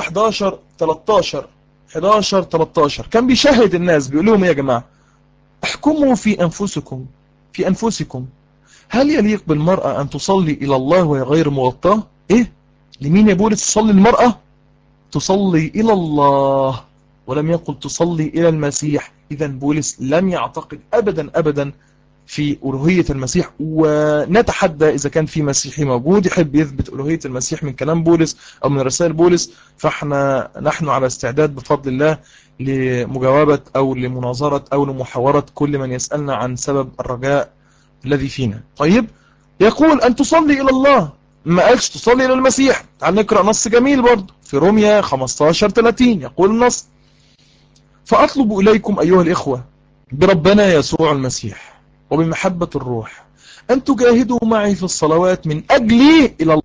11-13 كان بيشاهد الناس، بيقول لهم يا جماعة: احكموا في أنفسكم هل يليق بالمرأة أن تصلي إلى الله وهي غير مغطاة؟ إيه؟ لمين يا بولس تصلي المرأة؟ تصلي إلى الله، ولم يقل تصلي إلى المسيح. إذن بولس لم يعتقد أبدا في ألوهية المسيح. ونتحدى إذا كان في مسيحي موجود يحب يثبت ألوهية المسيح من كلام بولس أو من رسائل بولس، نحن على استعداد بفضل الله لمجاوبة أو لمناظرة أو لمحاورة كل من يسألنا عن سبب الرجاء الذي فينا. طيب يقول أن تصلي إلى الله، ما قالش تصلي إلى المسيح. تعال نقرأ نص جميل برضه في روميا 15-30. يقول النص: فأطلب إليكم أيها الإخوة بربنا يسوع المسيح وبمحبة الروح أن تجاهدوا معي في الصلوات من أجلي إلى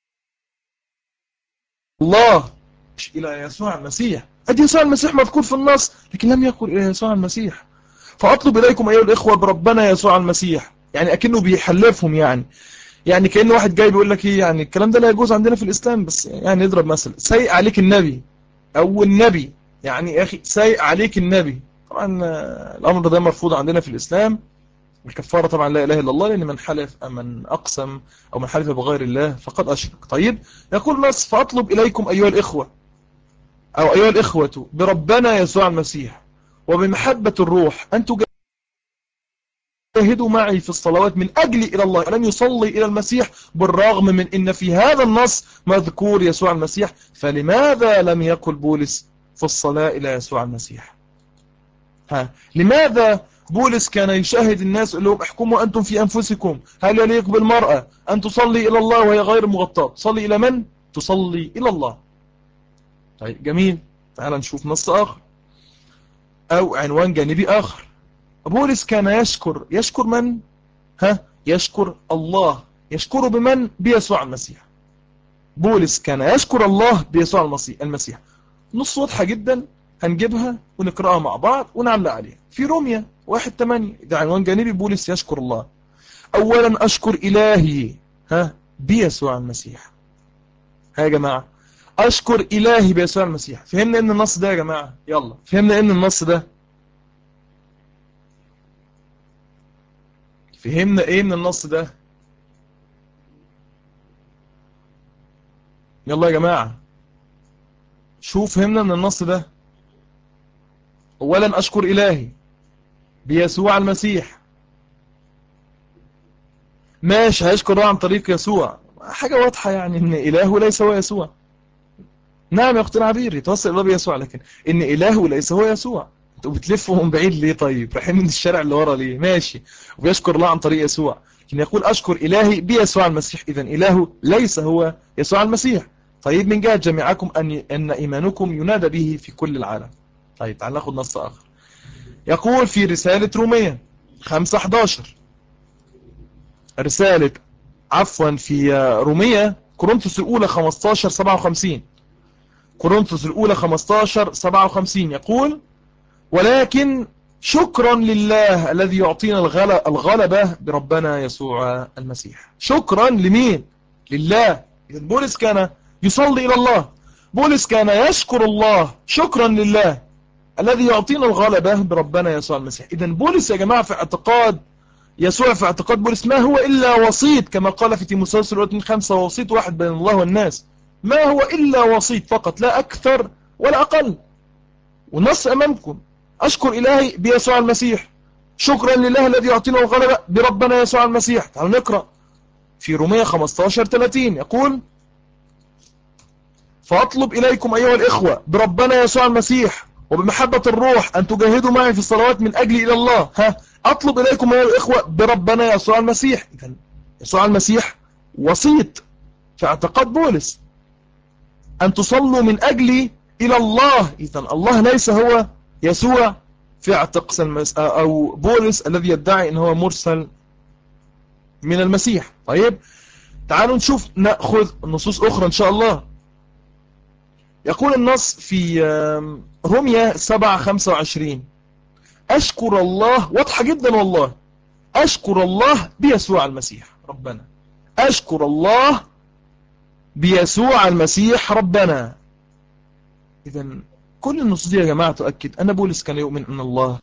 الله، مش إلى يسوع المسيح. أدي يسوع المسيح مذكور في النص، لكن لم يقل إلى يسوع المسيح. فأطلب إليكم أيها الإخوة بربنا يسوع المسيح، يعني أكنه بيحلفهم. يعني كأن واحد جاي بيقول لك إيه، يعني الكلام ده لا يجوز عندنا في الإسلام، بس يعني نضرب مثل: سيء عليك النبي، أو النبي، يعني يا أخي سيء عليك النبي. طبعا الأمر ده مرفوض عندنا في الإسلام. الكفارة طبعا لا إله إلا الله، لأن من أقسم أو من حلف بغير الله فقد أشرك. طيب يقول نص: فأطلب إليكم أيها الإخوة أو أيها الإخوة بربنا يسوع المسيح وبمحبة الروح أن تجاهدوا معي في الصلوات من أجلي إلى الله. لم يصلي إلى المسيح بالرغم من أن في هذا النص مذكور يسوع المسيح. فلماذا لم يقل بولس في الصلاة إلى يسوع المسيح؟ لماذا بولس كان يشاهد الناس يقول لهم: احكموا أنتم في أنفسكم هل يليق بالمرأة أن تصلي إلى الله وهي غير مغطاة؟ تصلي إلى من؟ تصلي إلى الله. طيب جميل. تعال نشوف نص آخر أو عنوان جانبي آخر. بولس كان يشكر من؟ يشكر الله. يشكره بمن؟ بيسوع المسيح. بولس كان يشكر الله بيسوع المسيح. نص واضحة جدا. هنجيبها ونقرأها مع بعض ونعلق عليها. في رومية 1:8 ده عنوان جانبي، بولس يشكر الله. أولا أشكر إلهي بيسوع المسيح. يا جماعة أشكر إلهي بيسوع المسيح. فهمنا إن النص ده يا جماعة؟ يلا فهمنا إن النص ده، فهمنا إيه من النص ده؟ يلا يا جماعة شوف فهمنا من النص ده. أولا أشكر إلهي بيسوع المسيح. ماشي، هيشكر عن طريق يسوع، حاجة واضحة يعني إن إله ليس هو يسوع. نعم يا أختنا عبير، يتوصل الله بيسوع، لكن إن إله ليس هو يسوع. أنتوا بتلفوا من بعيد ليه؟ طيب رايحين من الشارع اللي ورا ليه؟ ماشي، وبيشكر الله عن طريق يسوع، لكن يقول أشكر إلهي بيسوع المسيح. إذا إله ليس هو يسوع المسيح. طيب من جهة جميعكم أن إيمانكم ينادى به في كل العالم. طيب تعال ناخد نص آخر. يقول في رسالة رومية 5:11، رسالة عفوا في رومية كورنثوس الأولى 15:57، كورنثوس الأولى 15:57 يقول: ولكن شكرا لله الذي يعطينا الغلبة بربنا يسوع المسيح. شكرا لمين؟ لله. إذن بولس كان يصلي إلى الله، بولس كان يشكر الله، شكرا لله الذي يعطينا الغلبة بربنا يسوع المسيح. إذن بولس يا جماعة في اعتقاد يسوع، في اعتقاد بولس، ما هو إلا وسيط، كما قال في تيموثاوس الأولى 2:5: وسيط واحد بين الله والناس. ما هو إلا وسيط فقط، لا أكثر ولا أقل. والنص أمامكم: أشكر إلهي بيسوع المسيح. شكرا لله الذي يعطينا الغلبة بربنا يسوع المسيح. تعالوا نقرأ في رومية 15:30 يقول: فأطلب إليكم أيها الإخوة بربنا يسوع المسيح وبمحبة الروح أن تجاهدوا معي في الصلوات من أجلي إلى الله. أطلب إليكم أيها الإخوة بربنا يسوع المسيح. إذن يسوع المسيح وسيط في اعتقاد بولس، أن تصلوا من أجلي إلى الله. إذن الله ليس هو يسوع في اعتقاد أو بولس الذي يدعي أنه هو مرسل من المسيح. طيب تعالوا نشوف، نأخذ نصوص أخرى إن شاء الله. يقول النص في رومية 7:25: أشكر الله، واضحة جدا والله، أشكر الله بيسوع المسيح ربنا. أشكر الله بيسوع المسيح ربنا. إذن كل النصوص دي يا جماعة تؤكد أن بولس كان يؤمن أن الله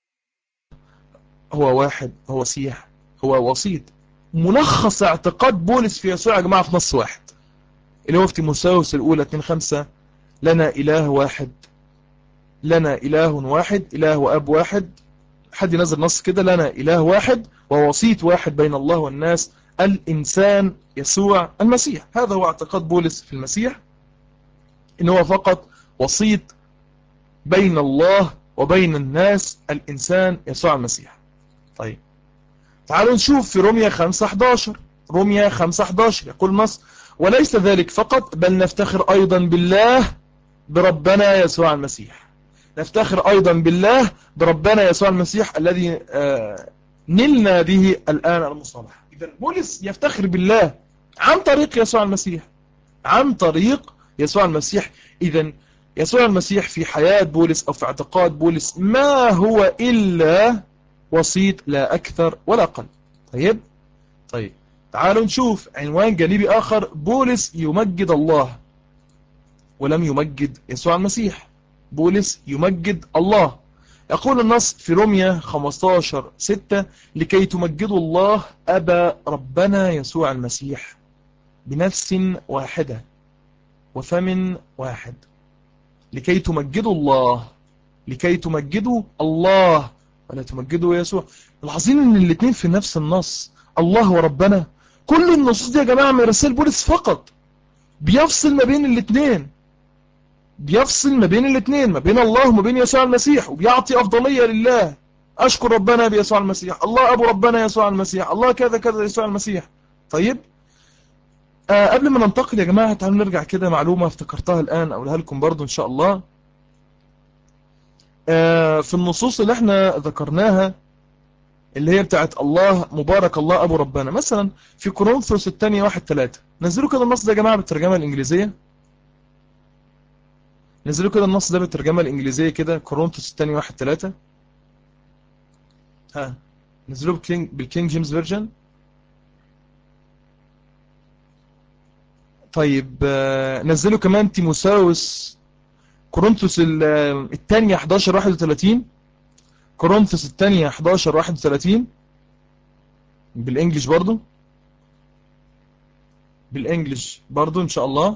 هو واحد، هو مسيح، هو وسيط. ملخص اعتقاد بولس في يسوع يا جماعة في نص واحد، اللي هو في تيموثاوس الأولى 2:5: لنا إله واحد، لنا إله واحد، إله وأب واحد. حد ينزل نص كده: لنا إله واحد ووسيط واحد بين الله والناس، الإنسان يسوع المسيح. هذا هو اعتقاد بولس في المسيح، إنه هو فقط وسيط بين الله وبين الناس، الإنسان يسوع المسيح. طيب تعالوا نشوف في رومية 5:11. رومية 5:11 يقول نص: وليس ذلك فقط، بل نفتخر أيضا بالله بربنا يسوع المسيح. نفتخر أيضا بالله بربنا يسوع المسيح الذي نلنا به الآن المصالحة. إذن بولس يفتخر بالله عن طريق يسوع المسيح، عن طريق يسوع المسيح. إذن يسوع المسيح في حياة بولس أو في اعتقاد بولس ما هو إلا وسيط، لا أكثر ولا أقل. طيب تعالوا نشوف عنوان جانبي آخر: بولس يمجد الله ولم يمجد يسوع المسيح. بولس يمجد الله. يقول النص في رومية 15:6: لكي تمجدوا الله أبا ربنا يسوع المسيح بنفس واحدة وفم واحد. لكي تمجدوا الله، لكي تمجدوا الله ولا تمجدوا يسوع. ملاحظين ان الاثنين في نفس النص، الله وربنا. كل النصوص دي يا جماعة من رسائل بولس فقط بيفصل ما بين الاثنين، بيفصل ما بين الاثنين، ما بين الله وما بين يسوع المسيح، وبيعطي أفضلية لله. أشكر ربنا بيسوع المسيح، الله أبو ربنا يسوع المسيح، الله كذا كذا يسوع المسيح. طيب قبل ما ننتقل يا جماعة تعالوا نرجع كده معلومة افتكرتها الآن أقولها لكم برضو إن شاء الله. في النصوص اللي احنا ذكرناها اللي هي بتاعت الله مبارك الله أبو ربنا، مثلا في كورنثوس الثانية 1:3. نزلوا كده النص ده يا جماعة بالترجمة الإنجليزية. نزلوا كده النص ده بالترجمة الإنجليزية كده، كورنثوس الثاني 1:3. ها، نزلوه بالكينج جيمس فيرجن. طيب نزلوا كمان تيموساوس كورنثوس الثانية 11:31. كورنثوس الثانية 11:31 بالانجلش برضو، بالانجلش برضو ان شاء الله.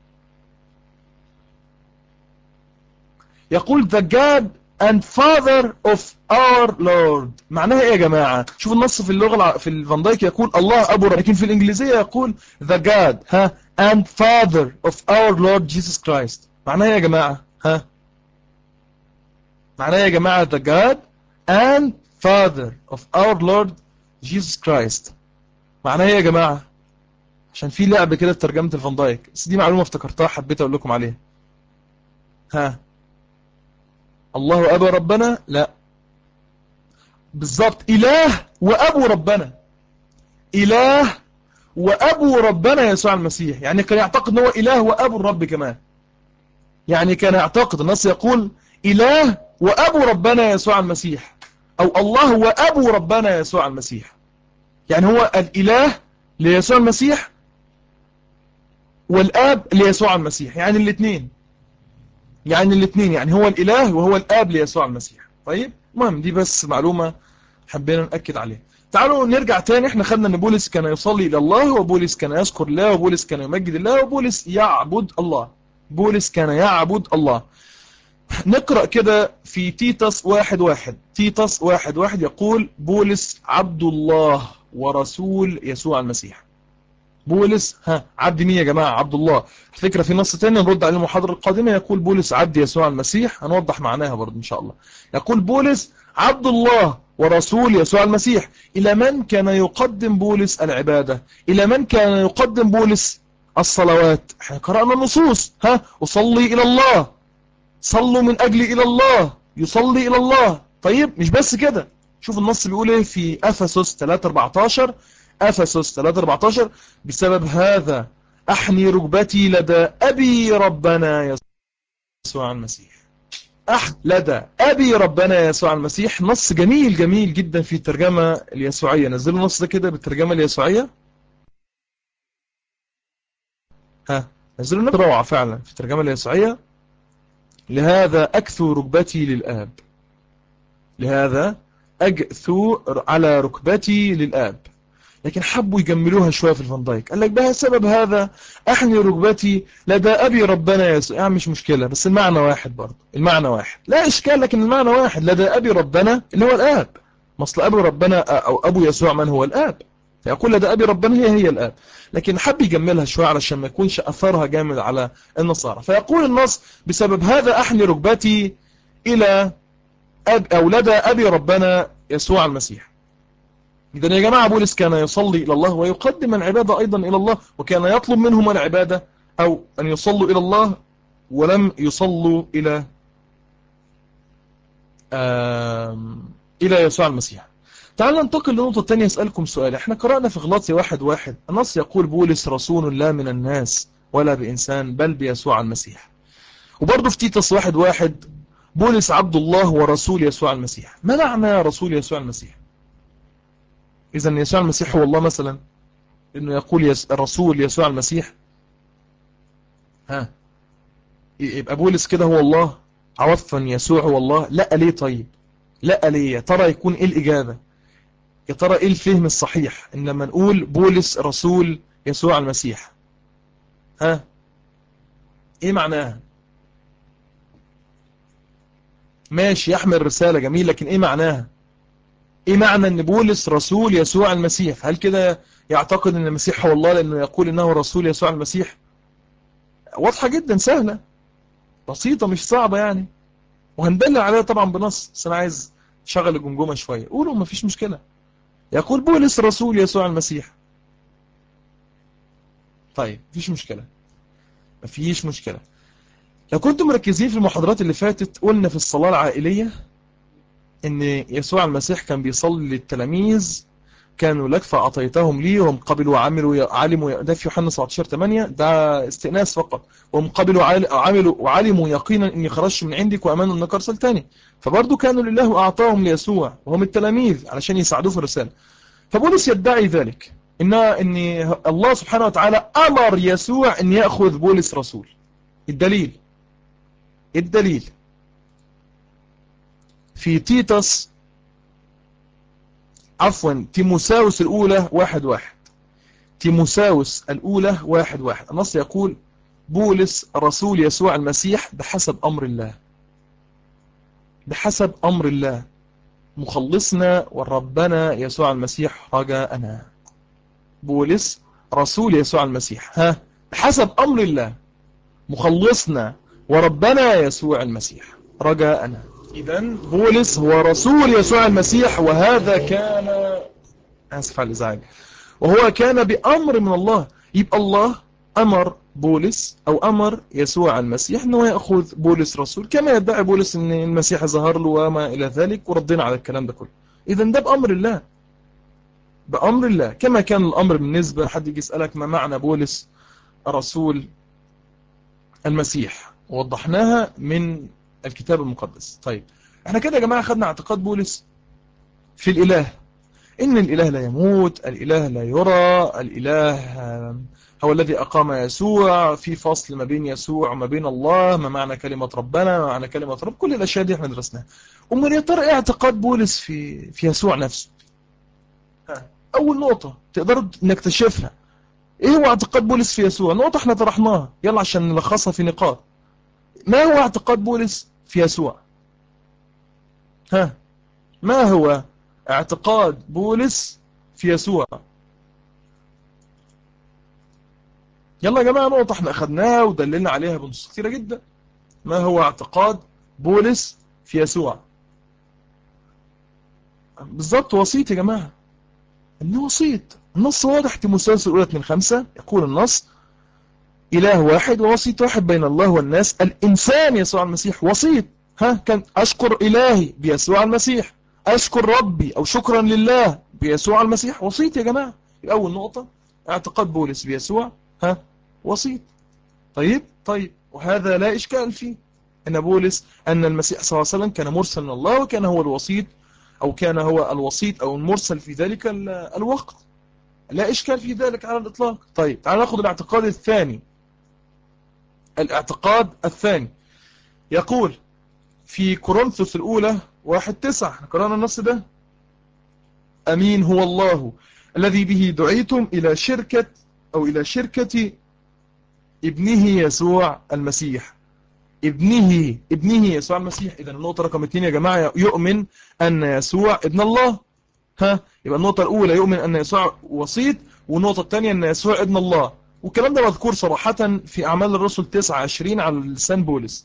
يقول the God and Father of our Lord. معناها ايه يا جماعة؟ شوف النص في اللغة في الفان دايك يقول الله ابو، لكن في الانجليزية يقول the God ها and Father of our Lord Jesus Christ. معناها ايه يا جماعة؟ ها، معناها يا جماعة the God and Father of our Lord Jesus Christ. معناها ايه يا جماعة؟ عشان في لعبة كده في ترجمة الفان دايك، بس دي معلومة افتكرتها حبيت اقول لكم عليها. ها، الله ابو ربنا؟ لا، بالظبط اله وابو ربنا، اله وابو ربنا يسوع المسيح. يعني كان يعتقد ان هو اله وابو الرب كمان، يعني كان يعتقد، النص يقول اله وابو ربنا يسوع المسيح، او الله وابو ربنا يسوع المسيح. يعني هو الاله ليسوع المسيح والاب ليسوع المسيح، يعني الاثنين، يعني هو الاله وهو الاب ليسوع المسيح. طيب المهم دي بس معلومة حبينا نأكد عليها. تعالوا نرجع تاني. احنا خدنا ان بولس كان يصلي الى الله، وبولس كان يذكر الله، وبولس كان يمجد الله، وبولس يعبد الله. بولس كان يعبد الله. نقرأ كده في تيتس 1:1. تيتس 1:1 يقول بولس عبد الله ورسول يسوع المسيح. بولس عبد مين يا جماعة؟ عبد الله. الفكرة في نص تاني نرد على المحاضرة القادمة يقول بولس عبد يسوع المسيح، هنوضح معناها برضه إن شاء الله. يقول بولس عبد الله ورسول يسوع المسيح. إلى من كان يقدم بولس العبادة؟ إلى من كان يقدم بولس الصلوات؟ احنا قرأنا النصوص، أصلي إلى الله، صلوا من أجلي إلى الله، يصلي إلى الله. طيب مش بس كده، شوف النص بيقول ايه في أفسس 3:14. أفسس 3:14 بسبب هذا أحني ركبتي لدى أبي ربنا يسوع المسيح. لدى أبي ربنا يسوع المسيح. نص جميل جميل جدا في الترجمة اليسوعية. نزلوا النص ده كده بالترجمة اليسوعية. نزلوا نص روعة فعلا في الترجمة اليسوعية. لهذا أكثو ركبتي للآب، لهذا أجثو على ركبتي للآب. لكن حبوا يجملوها شوية في الفان دايك، قال لك بسبب هذا أحني ركبتي لدى أبي ربنا يسوع. يعني مش مشكلة، بس المعنى واحد برضه، المعنى واحد لا إشكال، لكن المعنى واحد. لدى أبي ربنا اللي هو الآب، مصل أبي ربنا أو أبو يسوع من هو الآب، فيقول لدى أبي ربنا هي الآب. لكن حب يجملها شوية علشان ما يكونش أثرها جامد على النصارى. فيقول النص بسبب هذا أحني ركبتي إلى أو لدى أبي ربنا يسوع المسيح. إذن يا جماعة بولس كان يصلي إلى الله ويقدم العبادة أيضا إلى الله، وكان يطلب منهم العبادة أو أن يصلوا إلى الله ولم يصلوا إلى يسوع المسيح. تعال ننتقل لنقطة تانية. أسألكم سؤال. احنا قرأنا في غلاطي 1:1 النص يقول بولس رسول لا من الناس ولا بإنسان بل بيسوع المسيح. وبرضه في تيتس 1:1 بولس عبد الله ورسول يسوع المسيح. ما معنى رسول يسوع المسيح؟ إذا يسوع المسيح هو الله مثلا، إنه يقول رسول يسوع المسيح؟ يبقى بولس كده هو الله؟ عفوا يسوع هو الله؟ لا ليه؟ طيب لا ليه؟ يا ترى يكون إيه الإجابة؟ يا ترى إيه الفهم الصحيح إن لما نقول بولس رسول يسوع المسيح؟ إيه معناها؟ ماشي، يحمل رسالة، جميل، لكن إيه معناها؟ إيه معنى أن بولس رسول يسوع المسيح؟ هل كده يعتقد أن المسيح هو الله لأنه يقول إنه رسول يسوع المسيح؟ واضحة جدا، سهلة بسيطة مش صعبة يعني، وهندل عليها طبعا بنص، بس أنا عايز شغل الجمجمة شوية. قولوا مفيش مشكلة. يقول بولس رسول يسوع المسيح. طيب مفيش مشكلة، مفيش مشكلة. لو كنتم مركزين في المحاضرات اللي فاتت قلنا في الصلاة العائلية ان يسوع المسيح كان بيصلي للتلاميذ كانوا لك فأعطيتهم لي، وهم قبلوا علموا، ده في يوحنا 17:8، ده استئناس فقط. وهم قبلوا عملوا وعلموا يقينا إني خرجت من عندك، وأمانوا إنك أرسلتني. فبرضو كانوا لله وأعطاهم ليسوع وهم التلاميذ علشان يساعدوه في الرسالة. فبولس يدعي ذلك، إن الله سبحانه وتعالى أمر يسوع أن يأخذ بولس رسول. الدليل في تيموساوس الأولى 1:1. تيموساوس الأولى 1:1 النص يقول: بولس رسول يسوع المسيح بحسب أمر الله، بحسب أمر الله مخلصنا وربنا يسوع المسيح رجاءنا. بولس رسول يسوع المسيح، بحسب أمر الله مخلصنا وربنا يسوع المسيح رجاءنا. إذن بولس هو رسول يسوع المسيح، وهذا كان، آسف على الإزعاج، وهو كان بأمر من الله. يبقى الله أمر بولس أو أمر يسوع المسيح أنه يأخذ بولس رسول، كما يدعي بولس أن المسيح ظهر له وما إلى ذلك، وردنا على الكلام ده كله. إذن ده بأمر الله، بأمر الله، كما كان الأمر بالنسبة حد يجي يسألك ما معنى بولس رسول المسيح، ووضحناها من الكتاب المقدس. طيب احنا كده يا جماعة خدنا اعتقاد بولس في الإله، إن الإله لا يموت، الإله لا يرى، الإله هو الذي أقام يسوع، في فصل ما بين يسوع وما بين الله، ما معنى كلمة ربنا، ما معنى كلمة رب، كل الأشياء دي احنا درسناها. أمال يا ترى ايه اعتقاد بولس في يسوع نفسه؟ أول نقطة تقدروا نكتشفها، ايه هو اعتقاد بولس في يسوع؟ نقطة احنا طرحناها، يلا عشان نلخصها في نقاط. ما هو اعتقاد بولس في يسوع؟ ما هو اعتقاد بولس في يسوع؟ يلا يا جماعة، نقطة احنا اخدناها ودللنا عليها بنصوص كثيرة جدا. ما هو اعتقاد بولس في يسوع؟ بالضبط وسيط يا جماعة، انه وسيط. النص واضح، تيموثاوس الأولى 2:5 يقول النص: إله واحد ووسيط واحد بين الله والناس، الإنسان يسوع المسيح وسيط. كان أشكر إلهي بيسوع المسيح، أشكر ربي أو شكرا لله بيسوع المسيح، وسيط يا جماعة. أول نقطة اعتقاد بولس بيسوع وسيط. طيب وهذا لا إشكال فيه، أن بولس أن المسيح صلى الله عليه وسلم كان مرسل من الله، وكان هو الوسيط، أو كان هو الوسيط أو المرسل في ذلك الوقت، لا إشكال في ذلك على الإطلاق. طيب تعال نأخذ الاعتقاد الثاني. الاعتقاد الثاني يقول في كورنثوس الأولى 1:9، قرأنا النص ده: أمين هو الله الذي به دعيتم إلى شركة ابنه يسوع المسيح. ابنه يسوع المسيح. إذا النقطة رقم 2 يا جماعة، يؤمن أن يسوع ابن الله. يبقى النقطة الأولى يؤمن أن يسوع وسيط، والنقطة الثانية أن يسوع ابن الله. والكلام ده مذكور صراحة في أعمال الرسل 29 على لسان بولس.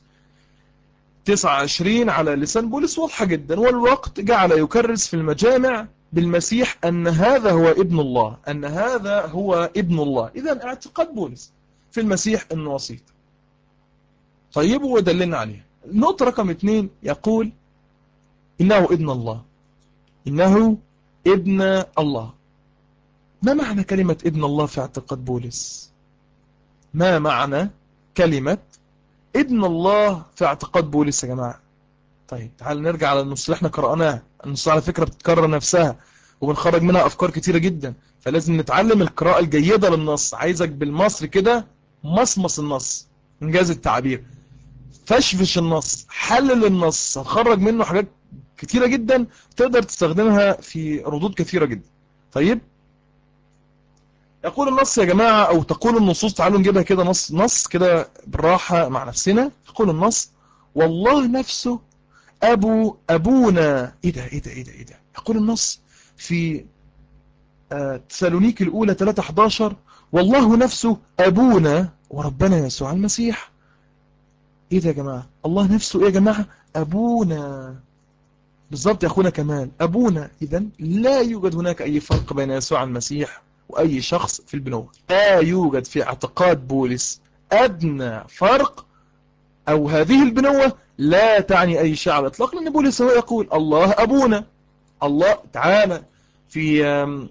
29 على لسان بولس واضحة جدا. والوقت جعل يكرس في المجامع بالمسيح أن هذا هو ابن الله، أن هذا هو ابن الله. إذن اعتقاد بولس في المسيح أنه وسيط. طيب ودلنا عليه. النقطة رقم 2 يقول إنه ابن الله، إنه ابن الله. ما معنى كلمة ابن الله في اعتقاد بولس؟ ما معنى كلمة ابن الله في اعتقاد بولس يا جماعة؟ طيب تعال نرجع على النص اللي احنا قرأناه. النص على فكرة بتتكرر نفسها وبنخرج منها أفكار كتيرة جدا، فلازم نتعلم القراءة الجيدة للنص. عايزك بالمصري كده مصمص النص، انجاز التعبير، فشفش النص، حلل النص، هتخرج منه حاجات كتيرة جدا تقدر تستخدمها في ردود كثيرة جدا. طيب يقول النص يا جماعة، أو تقول النصوص، تعالوا نجيبها كده نص كده بالراحة مع نفسنا. يقول النص: والله نفسه أبونا. إيه ده؟ يقول النص في تسالونيك الأولى 3:11: والله نفسه أبونا وربنا يسوع المسيح. إيه ده يا جماعة؟ الله نفسه إيه يا جماعة؟ أبونا. بالضبط يا أخونا كمال، أبونا. إذن لا يوجد هناك أي فرق بين يسوع المسيح وأي شخص في البنوة. لا يوجد في اعتقاد بولس أدنى فرق، أو هذه البنوة لا تعني أي شيء على الإطلاق، لأن بولس هو يقول الله أبونا. الله تعالى في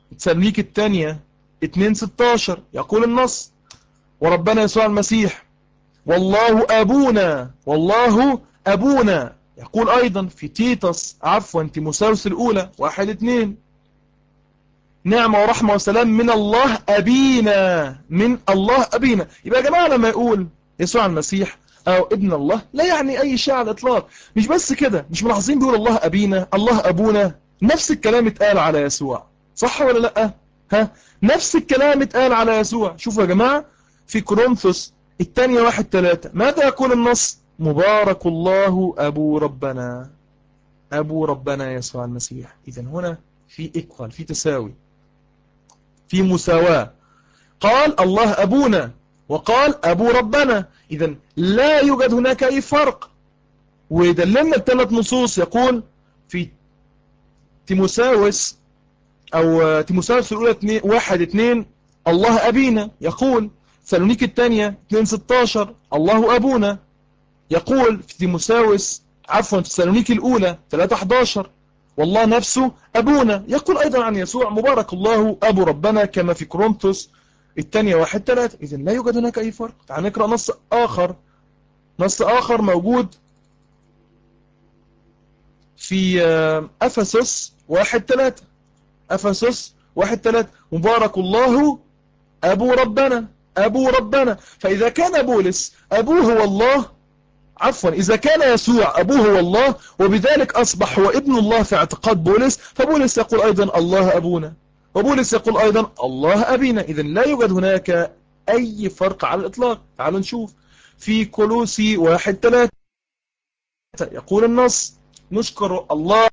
تسالونيك الثانية 2:16 يقول النص: وربنا يسوع المسيح والله أبونا، والله أبونا. يقول أيضا في تيموثاوس الأولى 1:2: نعمة ورحمة وسلام من الله أبينا، من الله أبينا. يبقى يا جماعة لما يقول يسوع المسيح أو ابن الله لا يعني أي شيء على الإطلاق. مش بس كده، مش ملاحظين بيقول الله أبينا الله أبونا؟ نفس الكلام اتقال على يسوع، صح ولا لأ؟ نفس الكلام اتقال على يسوع. شوفوا يا جماعة في كورنثوس الثانية 1:3 ماذا يقول النص؟ مبارك الله أبو ربنا، أبو ربنا يسوع المسيح. إذن هنا في إكوال، في تساوي، في مساواة. قال الله أبونا وقال أبو ربنا، إذن لا يوجد هناك أي فرق. ويدللنا الثلاث نصوص. يقول في تيموثاوس الأولى 1:2 الله أبينا. يقول تسالونيك الثانية 2:16 الله أبونا. يقول في تسالونيك الأولى 3:11 والله نفسه أبونا. يقول أيضا عن يسوع مبارك الله أبو ربنا كما في كورنثوس الثانية 1:3. إذن لا يوجد هناك أي فرق. تعال نقرأ نص آخر موجود في أفسس 1:3. أفسس 1:3 مبارك الله أبو ربنا، أبو ربنا. فإذا كان بولس أبوه هو الله، إذا كان يسوع أبوه هو الله وبذلك أصبح هو ابن الله في اعتقاد بولس، فبولس يقول أيضا الله أبونا، وبولس يقول أيضا الله أبينا. إذن لا يوجد هناك أي فرق على الإطلاق. تعالوا نشوف في كولوسي 1:3 يقول النص: نشكر الله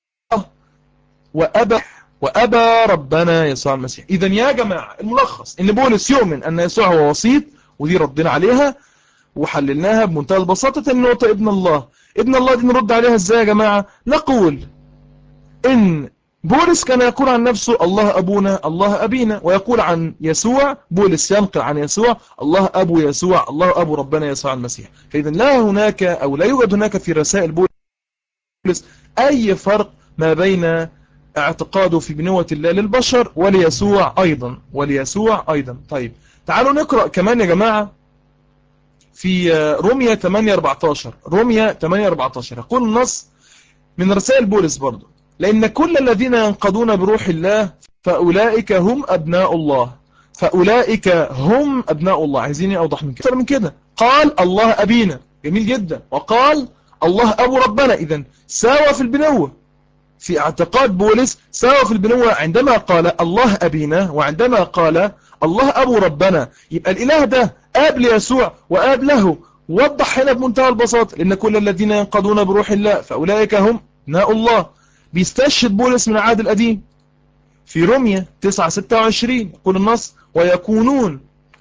وأبى ربنا يسوع المسيح. إذن يا جماعة الملخص إن بولس يؤمن أن يسوع هو وسيط، ودي ردنا عليها وحللناها بمنتهى البساطة. النقطة ابن الله، ابن الله دي نرد عليها ازاي يا جماعة؟ نقول ان بولس كان يقول عن نفسه الله أبونا الله أبينا، ويقول عن يسوع بولس ينقل عن يسوع الله أبو يسوع الله أبو ربنا يسوع المسيح. فإذا لا هناك أو لا يوجد هناك في رسائل بولس أي فرق ما بين اعتقاده في بنوة الله للبشر وليسوع أيضا. طيب تعالوا نقرأ كمان يا جماعة في رومية 8:14. رومية 8:14 يقول النص من رسائل بولس برضو: لأن كل الذين ينقضون بروح الله فأولئك هم أبناء الله. فأولئك هم أبناء الله. عايزين أوضح من كده. قال الله أبينا، جميل جدا، وقال الله أبو ربنا. إذن ساوى في البنوة في اعتقاد بولس، ساوى في البنوة عندما قال الله أبينا وعندما قال الله أبو ربنا. يبقى الإله ده آب ليسوع وآب له. وضح هنا بمنتهى البساطة: لأن كل الذين ينقضون بروح الله فأولئك هم أبناء الله. بيستشهد بولس من العهد القديم في رومية 9:26 يقول النص: ويكونوا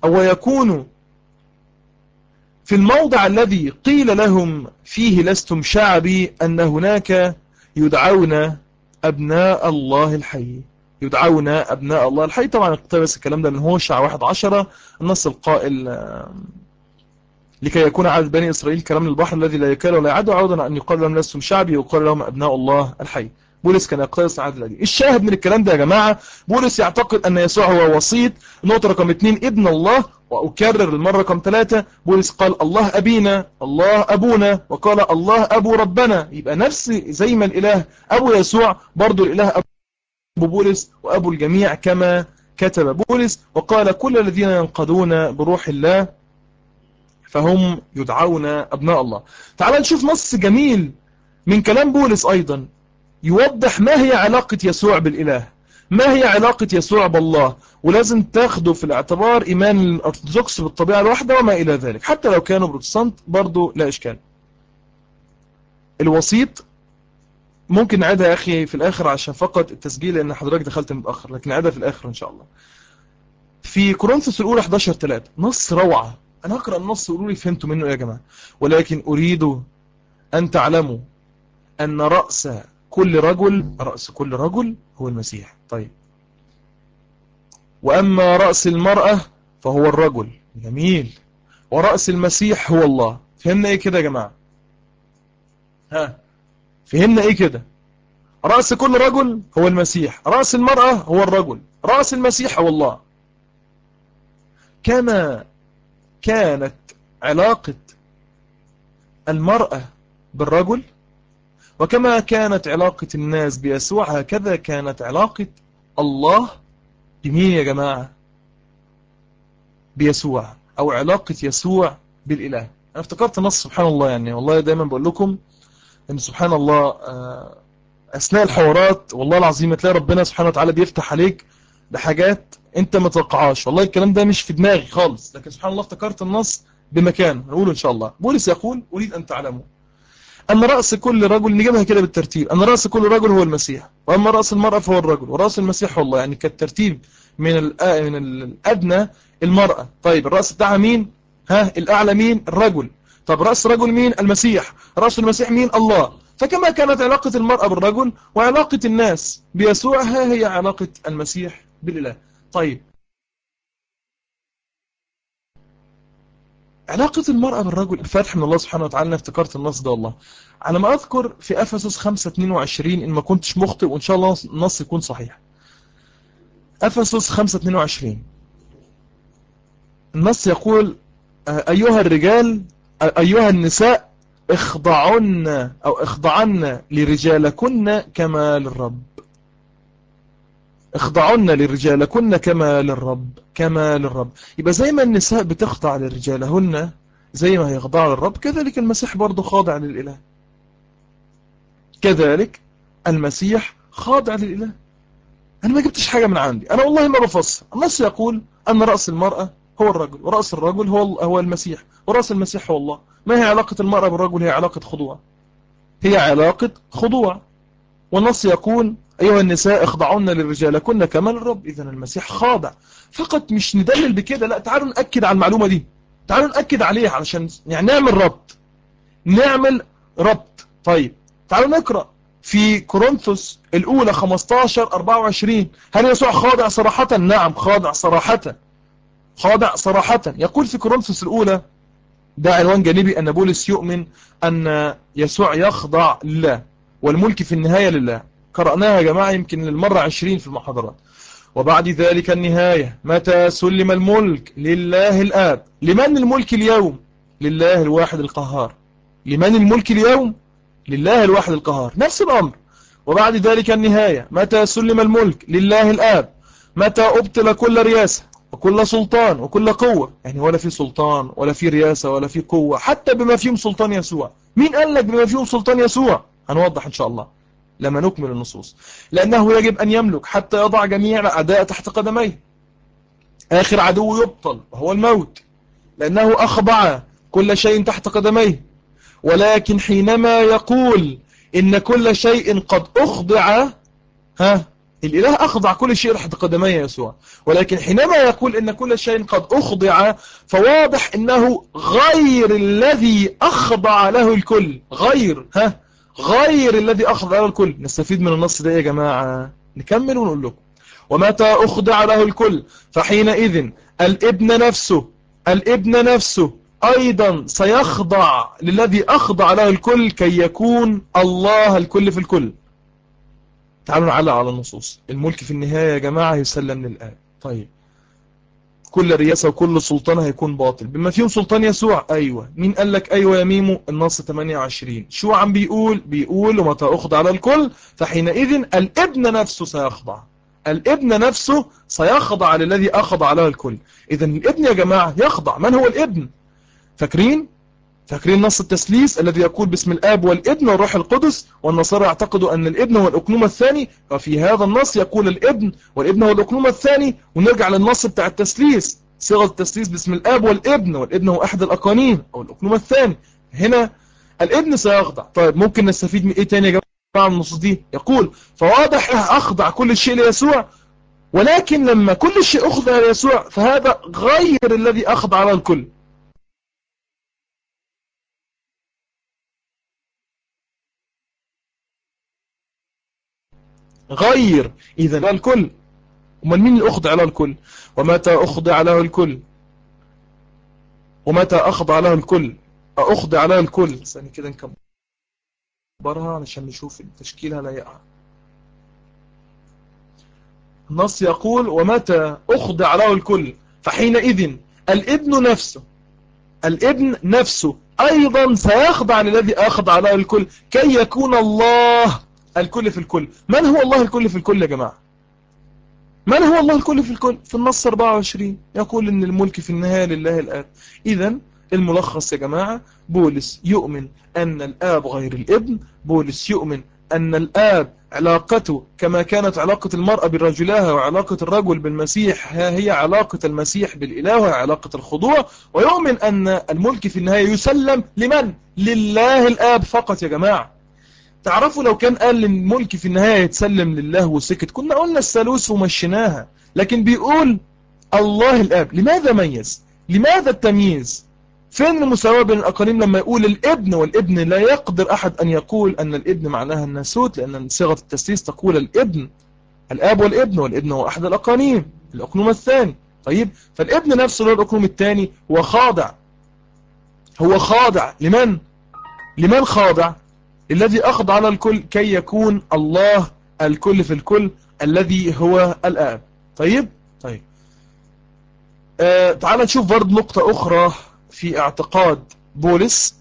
في الموضع الذي قيل لهم فيه لستم شعبي أن هناك يدعون أبناء الله الحي. يدعون أبناء الله الحي. طبعا اقتبس الكلام ده من هوشع 1:10 النص القائل: لكي يكون عدد بني إسرائيل كلام البحر الذي لا يكال ولا يعد، عوضا أن يقال لهم لستم شعبي ويقال لهم أبناء الله الحي. بولس كان يقتبس العهد القديم. الشاهد من الكلام ده يا جماعة بولس يعتقد أن يسوع هو وسيط. نقطة رقم 2 ابن الله. وأكرر المرة رقم 3 بولس قال الله أبينا الله أبونا وقال الله أبو ربنا. يبقى نفس زي ما الإله أبو يسوع برضو الإله أبو بولس وأبو الجميع كما كتب بولس. وقال كل الذين ينقضون بروح الله فهم يدعون أبناء الله. تعال نشوف نص جميل من كلام بولس أيضا يوضح ما هي علاقة يسوع بالإله، ما هي علاقة يسوع بالله. ولازم تاخده في الاعتبار إيمان الأرثوذكس بالطبيعة الواحدة وما إلى ذلك، حتى لو كانوا بروتستانت برضو لا إشكال. الوسيط ممكن نعيدها يا أخي في الآخر عشان فقط التسجيل لأن حضرتك دخلت متأخر، لكن نعيدها في الآخر إن شاء الله. في كورنثوس الأولى 11:3 نص روعة. أنا أقرأ النص وقولوا لي فهمتوا منه يا جماعة. ولكن أريد أن تعلموا أن رأس كل رجل هو المسيح. طيب وأما رأس المرأة فهو الرجل. جميل. ورأس المسيح هو الله. فهمنا إيه كده يا جماعة؟ فهمنا إيه كده؟ رأس كل رجل هو المسيح، رأس المرأة هو الرجل، رأس المسيح هو الله. كما كانت علاقة المرأة بالرجل، وكما كانت علاقة الناس بيسوع، هكذا كانت علاقة الله بمين يا جماعة؟ بيسوع، أو علاقة يسوع بالإله. أنا افتكرت نص سبحان الله، يعني والله دايما بقول لكم أن سبحان الله أثناء الحوارات والله العظيم تلاقي ربنا سبحانه وتعالى بيفتح عليك بحاجات أنت ما تتوقعهاش. والله الكلام ده مش في دماغي خالص، لكن سبحان الله افتكرت النص بمكان نقوله إن شاء الله. بولس يقول: أريد أن تعلموا أن رأس كل رجل، نجيبها كده بالترتيب، أن رأس كل رجل هو المسيح، وأما رأس المرأة فهو الرجل، ورأس المسيح هو الله. يعني كالترتيب من الأدنى المرأة. طيب الرأس بتاعها مين؟ الأعلى مين؟ الرجل. طب رأس الرجل مين؟ المسيح. رأس المسيح مين؟ الله. فكما كانت علاقة المرأة بالرجل وعلاقة الناس بيسوع، هي علاقة المسيح بالإله. طيب علاقة المرأة بالرجل، الفتح من الله سبحانه وتعالى. أنا افتكرت النص ده والله على ما أذكر في أفسس 5:22 إن ما كنتش مخطئ، وإن شاء الله النص يكون صحيح. أفسس 5:22 النص يقول: أيها الرجال، أيها النساء، اخضعن لرجالكن كما للرب. اخضعن لرجالكن كما للرب، كما للرب. يبقى زي ما النساء بتخضع لرجالهن زي ما هيخضع للرب، كذلك المسيح برضه خاضع للإله. كذلك المسيح خاضع للإله. أنا ما جبتش حاجة من عندي، أنا والله ما بفصل. النص يقول أن رأس المرأة هو الرجل، ورأس الرجل هو المسيح، ورأس المسيح هو الله. ما هي علاقة المرأة بالرجل؟ هي علاقة خضوع، هي علاقة خضوع. والنص يقول: أيها النساء اخضعن لرجالكن كما للرب. إذن المسيح خاضع. فقط مش ندلل بكده، لا، تعالوا نأكد على المعلومة دي، تعالوا نأكد عليها علشان يعني نعمل ربط. طيب تعالوا نقرأ في كورنثوس الأولى 15:24. هل يسوع خاضع صراحة؟ نعم خاضع صراحة، خاضع صراحة. يقول في كورنثوس الأولى، ده عنوان جانبي، أن بولس يؤمن أن يسوع يخضع لله، والملك في النهاية لله. قرأناها يا جماعة يمكن للمرة 20 في المحاضرات. وبعد ذلك النهاية، متى سلم الملك لله الآب. لمن الملك اليوم؟ لله الواحد القهار. لمن الملك اليوم؟ لله الواحد القهار. نفس الأمر. وبعد ذلك النهاية، متى سلم الملك لله الآب. متى أبطل كل رياسة وكل سلطان وكل قوة. يعني ولا في سلطان ولا في رياسة ولا في قوة، حتى بما فيهم سلطان يسوع. مين قال لك بما فيهم سلطان يسوع؟ هنوضح إن شاء الله لما نكمل النصوص. لأنه يجب أن يملك حتى يضع جميع الأعداء تحت قدميه. آخر عدو يبطل وهو الموت، لأنه أخضع كل شيء تحت قدميه. ولكن حينما يقول إن كل شيء قد أخضع، الإله أخضع كل شيء تحت قدمي يسوع. ولكن حينما يقول إن كل شيء قد أخضع، فواضح إنه غير الذي أخضع له الكل. غير الذي أخضع له الكل. نستفيد من النص ده يا جماعة. نكمل ونقول لكم: ومتى أخضع له الكل فحينئذ الابن نفسه أيضا سيخضع للذي أخضع له الكل، كي يكون الله الكل في الكل. تعالوا نعلق على النصوص. الملك في النهاية يا جماعة يسلم للآب. طيب كل رياسة وكل سلطان هيكون باطل بما فيهم سلطان يسوع. أيوة. مين قال لك أيوة يا ميمو؟ النص 28 شو عم بيقول ومتى أخضع على الكل فحينئذ الابن نفسه سيخضع. الابن نفسه سيخضع للذي أخضع له الكل. إذن الابن يا جماعة يخضع. من هو الابن؟ فاكرين نص التثليث الذي يقول باسم الآب والابن والروح القدس؟ والنصارى يعتقدوا أن الابن هو الأقنوم الثاني. ففي هذا النص يقول الابن والابن هو الأقنوم الثاني. ونرجع للنص بتاع التثليث، صيغة التثليث باسم الآب والابن، والابن هو أحد الأقانيم أو الأقنوم الثاني. هنا الابن سيخضع. طيب ممكن نستفيد من إيه تاني يا جماعة من النصوص دي؟ يقول فواضح أخضع كل شيء ليسوع، ولكن لما كل شيء أخضع ليسوع فهذا غير الذي أخضع له الكل. غير إذا الكل. ومن مين اللي أخضع له الكل؟ ومتى أخضع له الكل، ومتى أخضع له الكل، أخضع له الكل. ثاني كده نكبرها علشان نشوف تشكيلها لا يقع. النص يقول ومتى أخضع له الكل فحينئذ الابن نفسه أيضا سيخضع للذي أخضع له الكل كي يكون الله الكل في الكل. من هو الله الكل في الكل يا جماعة؟ من هو الله الكل في الكل؟ في النص 24 يقول إن الملك في النهاية لله الآب. إذن الملخص يا جماعة، بولس يؤمن أن الآب غير الابن، بولس يؤمن أن الآب علاقته كما كانت علاقة المرأة برجلها وعلاقة الرجل بالمسيح هي علاقة المسيح بالإله وهي علاقة الخضوع، ويؤمن أن الملك في النهاية يسلم لمن؟ لله الآب فقط يا جماعة. تعرفوا لو كان قال الملك في النهاية يتسلم لله وسكت كنا قلنا الثالوث ومشيناها، لكن بيقول الله الآب. لماذا ميز؟ لماذا التمييز؟ فين المساواة بين الأقانيم لما يقول الابن والابن؟ لا يقدر أحد أن يقول أن الابن معناها الناسوت، لأن صيغة التسليس تقول الابن، الآب والابن هو أحد الأقانيم، الأقنوم الثاني. طيب فالابن نفسه له الأقنوم الثاني هو خاضع. هو خاضع لمن؟ لمن خاضع؟ الذي أخضع على الكل كي يكون الله الكل في الكل الذي هو الآب. طيب تعال نشوف برضه نقطة أخرى في اعتقاد بولس.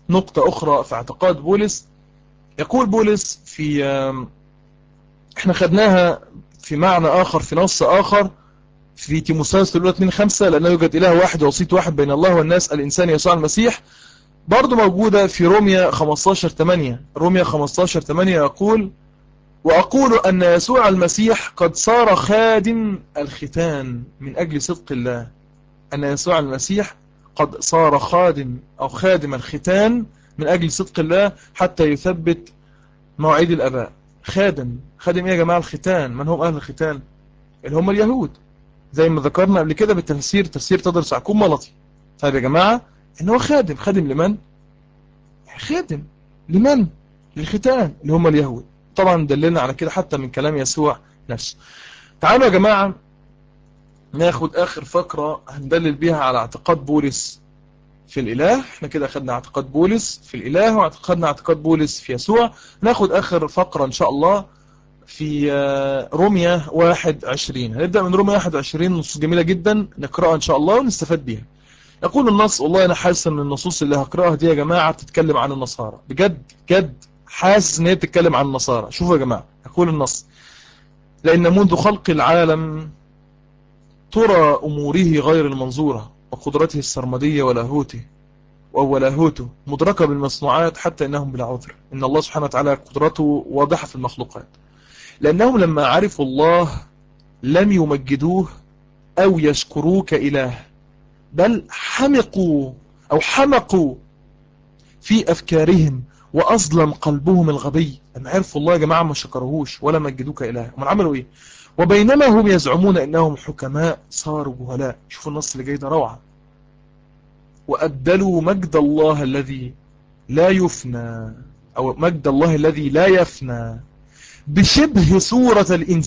يقول بولس في احنا خدناها في معنى آخر في نص آخر في تيموثاوس الأولى 2:5 لأنه يوجد إله واحد ووسيط واحد بين الله والناس الإنسان يسوع المسيح. برضو موجودة في روميا 15:8. روميا 15:8 يقول وأقول أن يسوع المسيح قد صار خادم الختان من أجل صدق الله. أن يسوع المسيح قد صار خادم أو خادم الختان من أجل صدق الله حتى يثبت مواعيد الآباء. خادم إيه يا جماعة الختان؟ من هم أهل الختان؟ اللي هم اليهود، زي ما ذكرنا قبل كده بالتفسير، تفسير تدرس عكوم ملطي. طيب يا جماعة إنه خادم لمن؟ خادم لمن؟ للختان اللي هم اليهود. طبعا دللنا على كده حتى من كلام يسوع نفسه. تعالوا يا جماعة ناخد آخر فقرة هندلل بيها على اعتقاد بولس في الإله. احنا كده أخذنا اعتقاد بولس في الإله واعتقدنا اعتقاد بولس في يسوع. ناخد آخر فقرة إن شاء الله في روميا 21. هنبدأ من روميا 21، نصوص جميلة جدا نقرأها إن شاء الله ونستفاد بيها. يقول النص، والله أنا حاسس أن النصوص اللي هقرأها دي يا جماعة بتتكلم عن النصارى، بجد حاسس أن هي بتتكلم عن النصارى. شوفوا يا جماعة، يقول النص لأن منذ خلق العالم ترى أموره غير المنظورة وقدرته السرمدية ولاهوته مدركة بالمصنوعات حتى إنهم بلا عذر. إن الله سبحانه وتعالى قدرته واضحة في المخلوقات، لأنهم لما عرفوا الله لم يمجدوه أو يشكروه كإله، بل حمقوا في أفكارهم وأظلم قلبهم الغبي. لما عرفوا الله يا جماعة ما شكروهوش ولا مجدوه كإله. هم عملوا إيه؟ وبينما هم يزعمون إنهم حكماء صاروا جهلاء. شوفوا النص اللي جاي ده روعة. وأبدلوا مجد الله الذي لا يفنى، أو مجد الله الذي لا يفنى بشبه صورة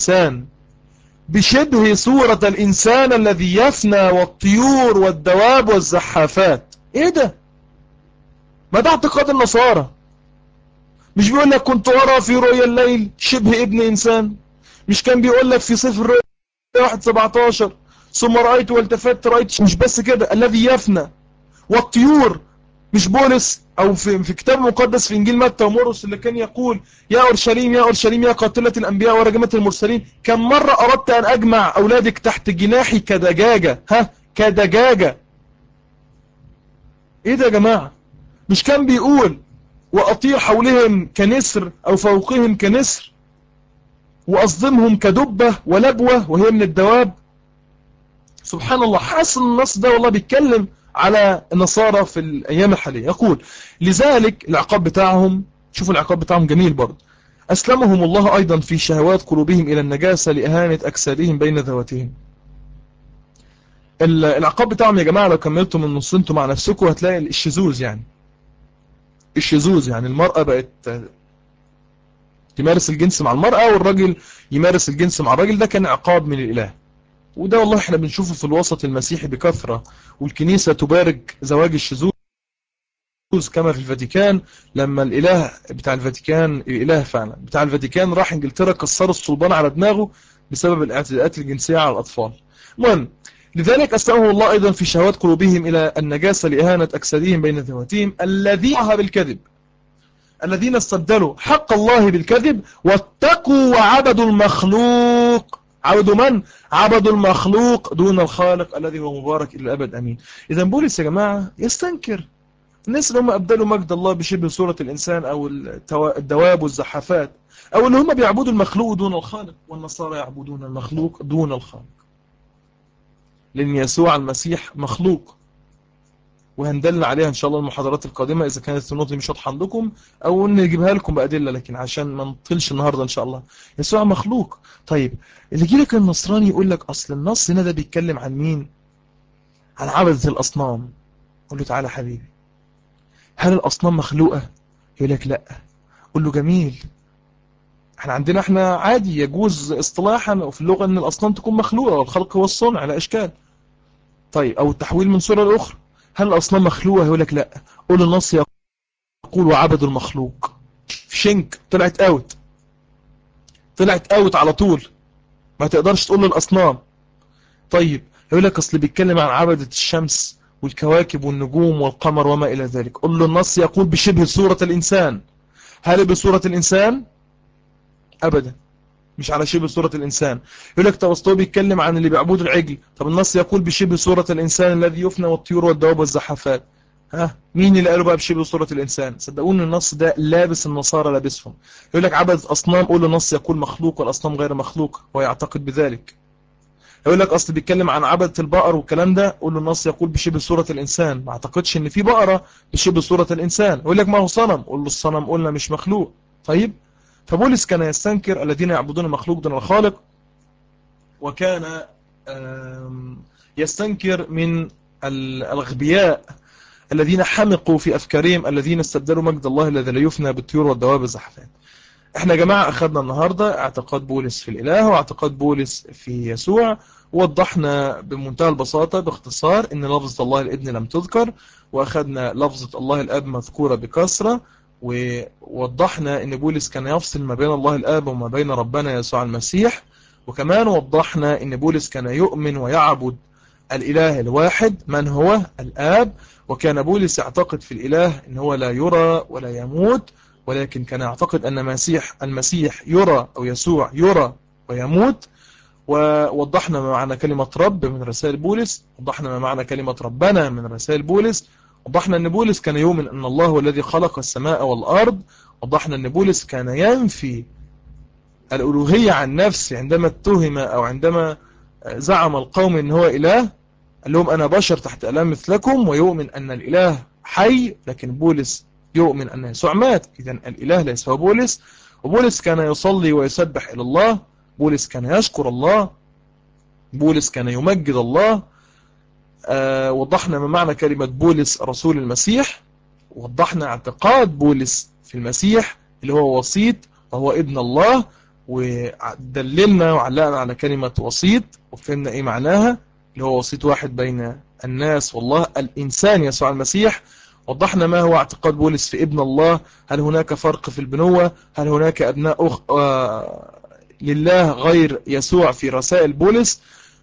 الإنسان الذي يفنى، والطيور والدواب والزحافات. إيه ده؟ ما ده اعتقاد النصارى. مش بيقول لك كنت أرى في رؤيا الليل شبه ابن إنسان؟ مش كان بيقول لك في سفر الرؤيا 1:17 ثم رأيت والتفت رأيت؟ مش بس كده، الذي يفنى والطيور. مش بولس او في كتاب مقدس في انجيل متى ومرقس اللي كان يقول يا اورشليم يا اورشليم يا قاتلة الانبياء ورجمة المرسلين، كم مرة اردت ان اجمع اولادك تحت جناحي كدجاجة. كدجاجة. ايه ده يا جماعة؟ مش كان بيقول واطير حولهم كنسر او فوقهم كنسر واصدمهم كدبة ولبوة وهي من الدواب؟ سبحان الله. حاسس النص ده والله بيتكلم على النصارى في الأيام الحالية. يقول لذلك العقاب بتاعهم، شوفوا العقاب بتاعهم جميل برضه، أسلمهم الله أيضا في شهوات قلوبهم إلى النجاسة لإهانة أجسادهم بين ذواتهم. العقاب بتاعهم يا جماعة لو كملتم النص انتم مع نفسكم هتلاقي الشذوذ. يعني المرأة بقت تمارس الجنس مع المرأة والرجل يمارس الجنس مع الرجل. ده كان عقاب من الإله، وده والله احنا بنشوفه في الوسط المسيحي بكثرة، والكنيسة تبارك زواج الشذوذ كما في الفاتيكان. لما الإله بتاع الفاتيكان، الإله فعلا بتاع الفاتيكان راح انجلترا كسروا الصلبان على دماغه بسبب الاعتداءات الجنسية على الأطفال. المهم، لذلك أسلمه الله أيضا في شهوات قلوبهم إلى النجاسة لإهانة أجسادهم بين ذواتهم الذين بالكذب، الذين استبدلوا حق الله بالكذب واتقوا وعبدوا المخلوق. عبدوا من؟ عبدوا المخلوق دون الخالق الذي هو مبارك إلى الأبد أمين. إذا بولس يا جماعة يستنكر الناس اللي هم أبدلوا مجد الله بشبه صورة الإنسان أو الدواب والزحافات، أو اللي هم بيعبدوا المخلوق دون الخالق، والنصارى يعبدون المخلوق دون الخالق، لأن يسوع المسيح مخلوق. وهندل عليها إن شاء الله المحاضرات القادمة إذا كانت النقطة دي مش واضحة عندكم، أو نجيبها لكم بأدلة، لكن عشان ما نطلش النهاردة إن شاء الله. يسوع مخلوق. طيب اللي يجي لك النصراني يقول لك أصل النص هنا ده بيتكلم عن مين؟ عن عبدة الأصنام. قل له تعالى حبيبي، هل الأصنام مخلوقة؟ يقول لك لا. قل له جميل، احنا عادي يجوز اصطلاحا وفي اللغة ان الأصنام تكون مخلوقة، والخلق هو الصنع على أشكال. طيب أو التحويل من صورة لأخرى، هل الأصنام مخلوقة؟ يقول لك لا. قول النص يقول وعبدوا المخلوق. في شنك طلعت اوت على طول، ما تقدرش تقول للأصنام. طيب يقول لك أصل بيتكلم عن عبدة الشمس والكواكب والنجوم والقمر وما إلى ذلك. قل له النص يقول بشبه صورة الإنسان. هل بصورة الإنسان؟ أبدا، مش على شبه صورة الإنسان. يقول لك طب أصله بيتكلم عن اللي بيعبدوا العجل. طب النص يقول بشبه صورة الإنسان الذي يفنى والطيور والدواب والزحافات. مين اللي قالوا بقى بشبه صورة الإنسان؟ صدقوني النص ده لابس النصارى لابسهم. يقول لك عبد أصنام، قول له النص يقول مخلوق والأصنام غير مخلوق، هو يعتقد بذلك. يقول لك أصل بيتكلم عن عبدة البقر والكلام ده، قول له النص يقول بشبه صورة الإنسان، ما اعتقدش إن في بقرة بشبه صورة الإنسان. يقول لك ما هو صنم، قول له الصنم قلنا مش مخلوق. طيب، فبولس كان يستنكر الذين يعبدون المخلوق دون الخالق، وكان يستنكر من الأغبياء الذين حمقوا في أفكارهم، الذين استبدلوا مجد الله الذي لا يفنى بالطيور والدواب والزحفات. احنا يا جماعة أخذنا النهاردة اعتقاد بولس في الإله واعتقاد بولس في يسوع، ووضحنا بمنتهى البساطة باختصار ان لفظة الله الابن لم تذكر، وأخذنا لفظة الله الأب مذكورة بكثرة، ووضحنا ان بولس كان يفصل ما بين الله الآب وما بين ربنا يسوع المسيح، وكمان وضحنا ان بولس كان يؤمن ويعبد الإله الواحد من هو الآب، وكان بولس يعتقد في الإله ان هو لا يرى ولا يموت، ولكن كان يعتقد أن المسيح يرى أو يسوع يرى ويموت. ووضحنا ما معنى كلمة رب من رسائل بولس، وضحنا ما معنى كلمة ربنا من رسائل بولس، وضحنا أن بولس كان يؤمن أن الله هو الذي خلق السماء والأرض، وضحنا أن بولس كان ينفي الألوهية عن نفسه عندما اتهم أو عندما زعم القوم أن هو إله، قال لهم أنا بشر تحت آلام مثلكم، ويؤمن أن الإله حي، لكن بولس يؤمن أن يسوع مات. إذن الإله ليس هو بولس. وبولس كان يصلي ويسبح إلى الله، بولس كان يشكر الله، بولس كان يمجد الله. وضحنا ما معنى كلمة بولس رسول المسيح، وضحنا اعتقاد بولس في المسيح اللي هو وسيط وهو ابن الله، ودللنا وعلقنا على كلمة وسيط وفهمنا ايه معناها، اللي هو وسيط واحد بين الناس والله الإنسان يسوع المسيح. وضحنا ما هو اعتقاد بولس في ابن الله، هل هناك فرق في البنوة، هل هناك أبناء لله غير يسوع في رسائل بولس.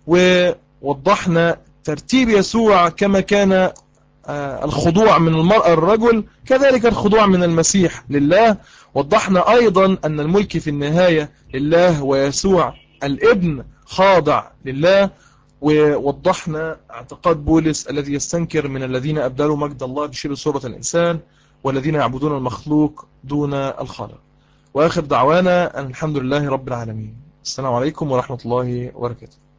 ووضحنا ترتيب يسوع كما كان الخضوع من المرأة الرجل، كذلك الخضوع من المسيح لله. وضحنا أيضا أن الملك في النهاية لله، ويسوع الابن خاضع لله. ووضحنا اعتقاد بولس الذي يستنكر من الذين أبدلوا مجد الله بشبه صورة الإنسان، والذين يعبدون المخلوق دون الخالق. وآخر دعوانا أن الحمد لله رب العالمين. السلام عليكم ورحمة الله وبركاته.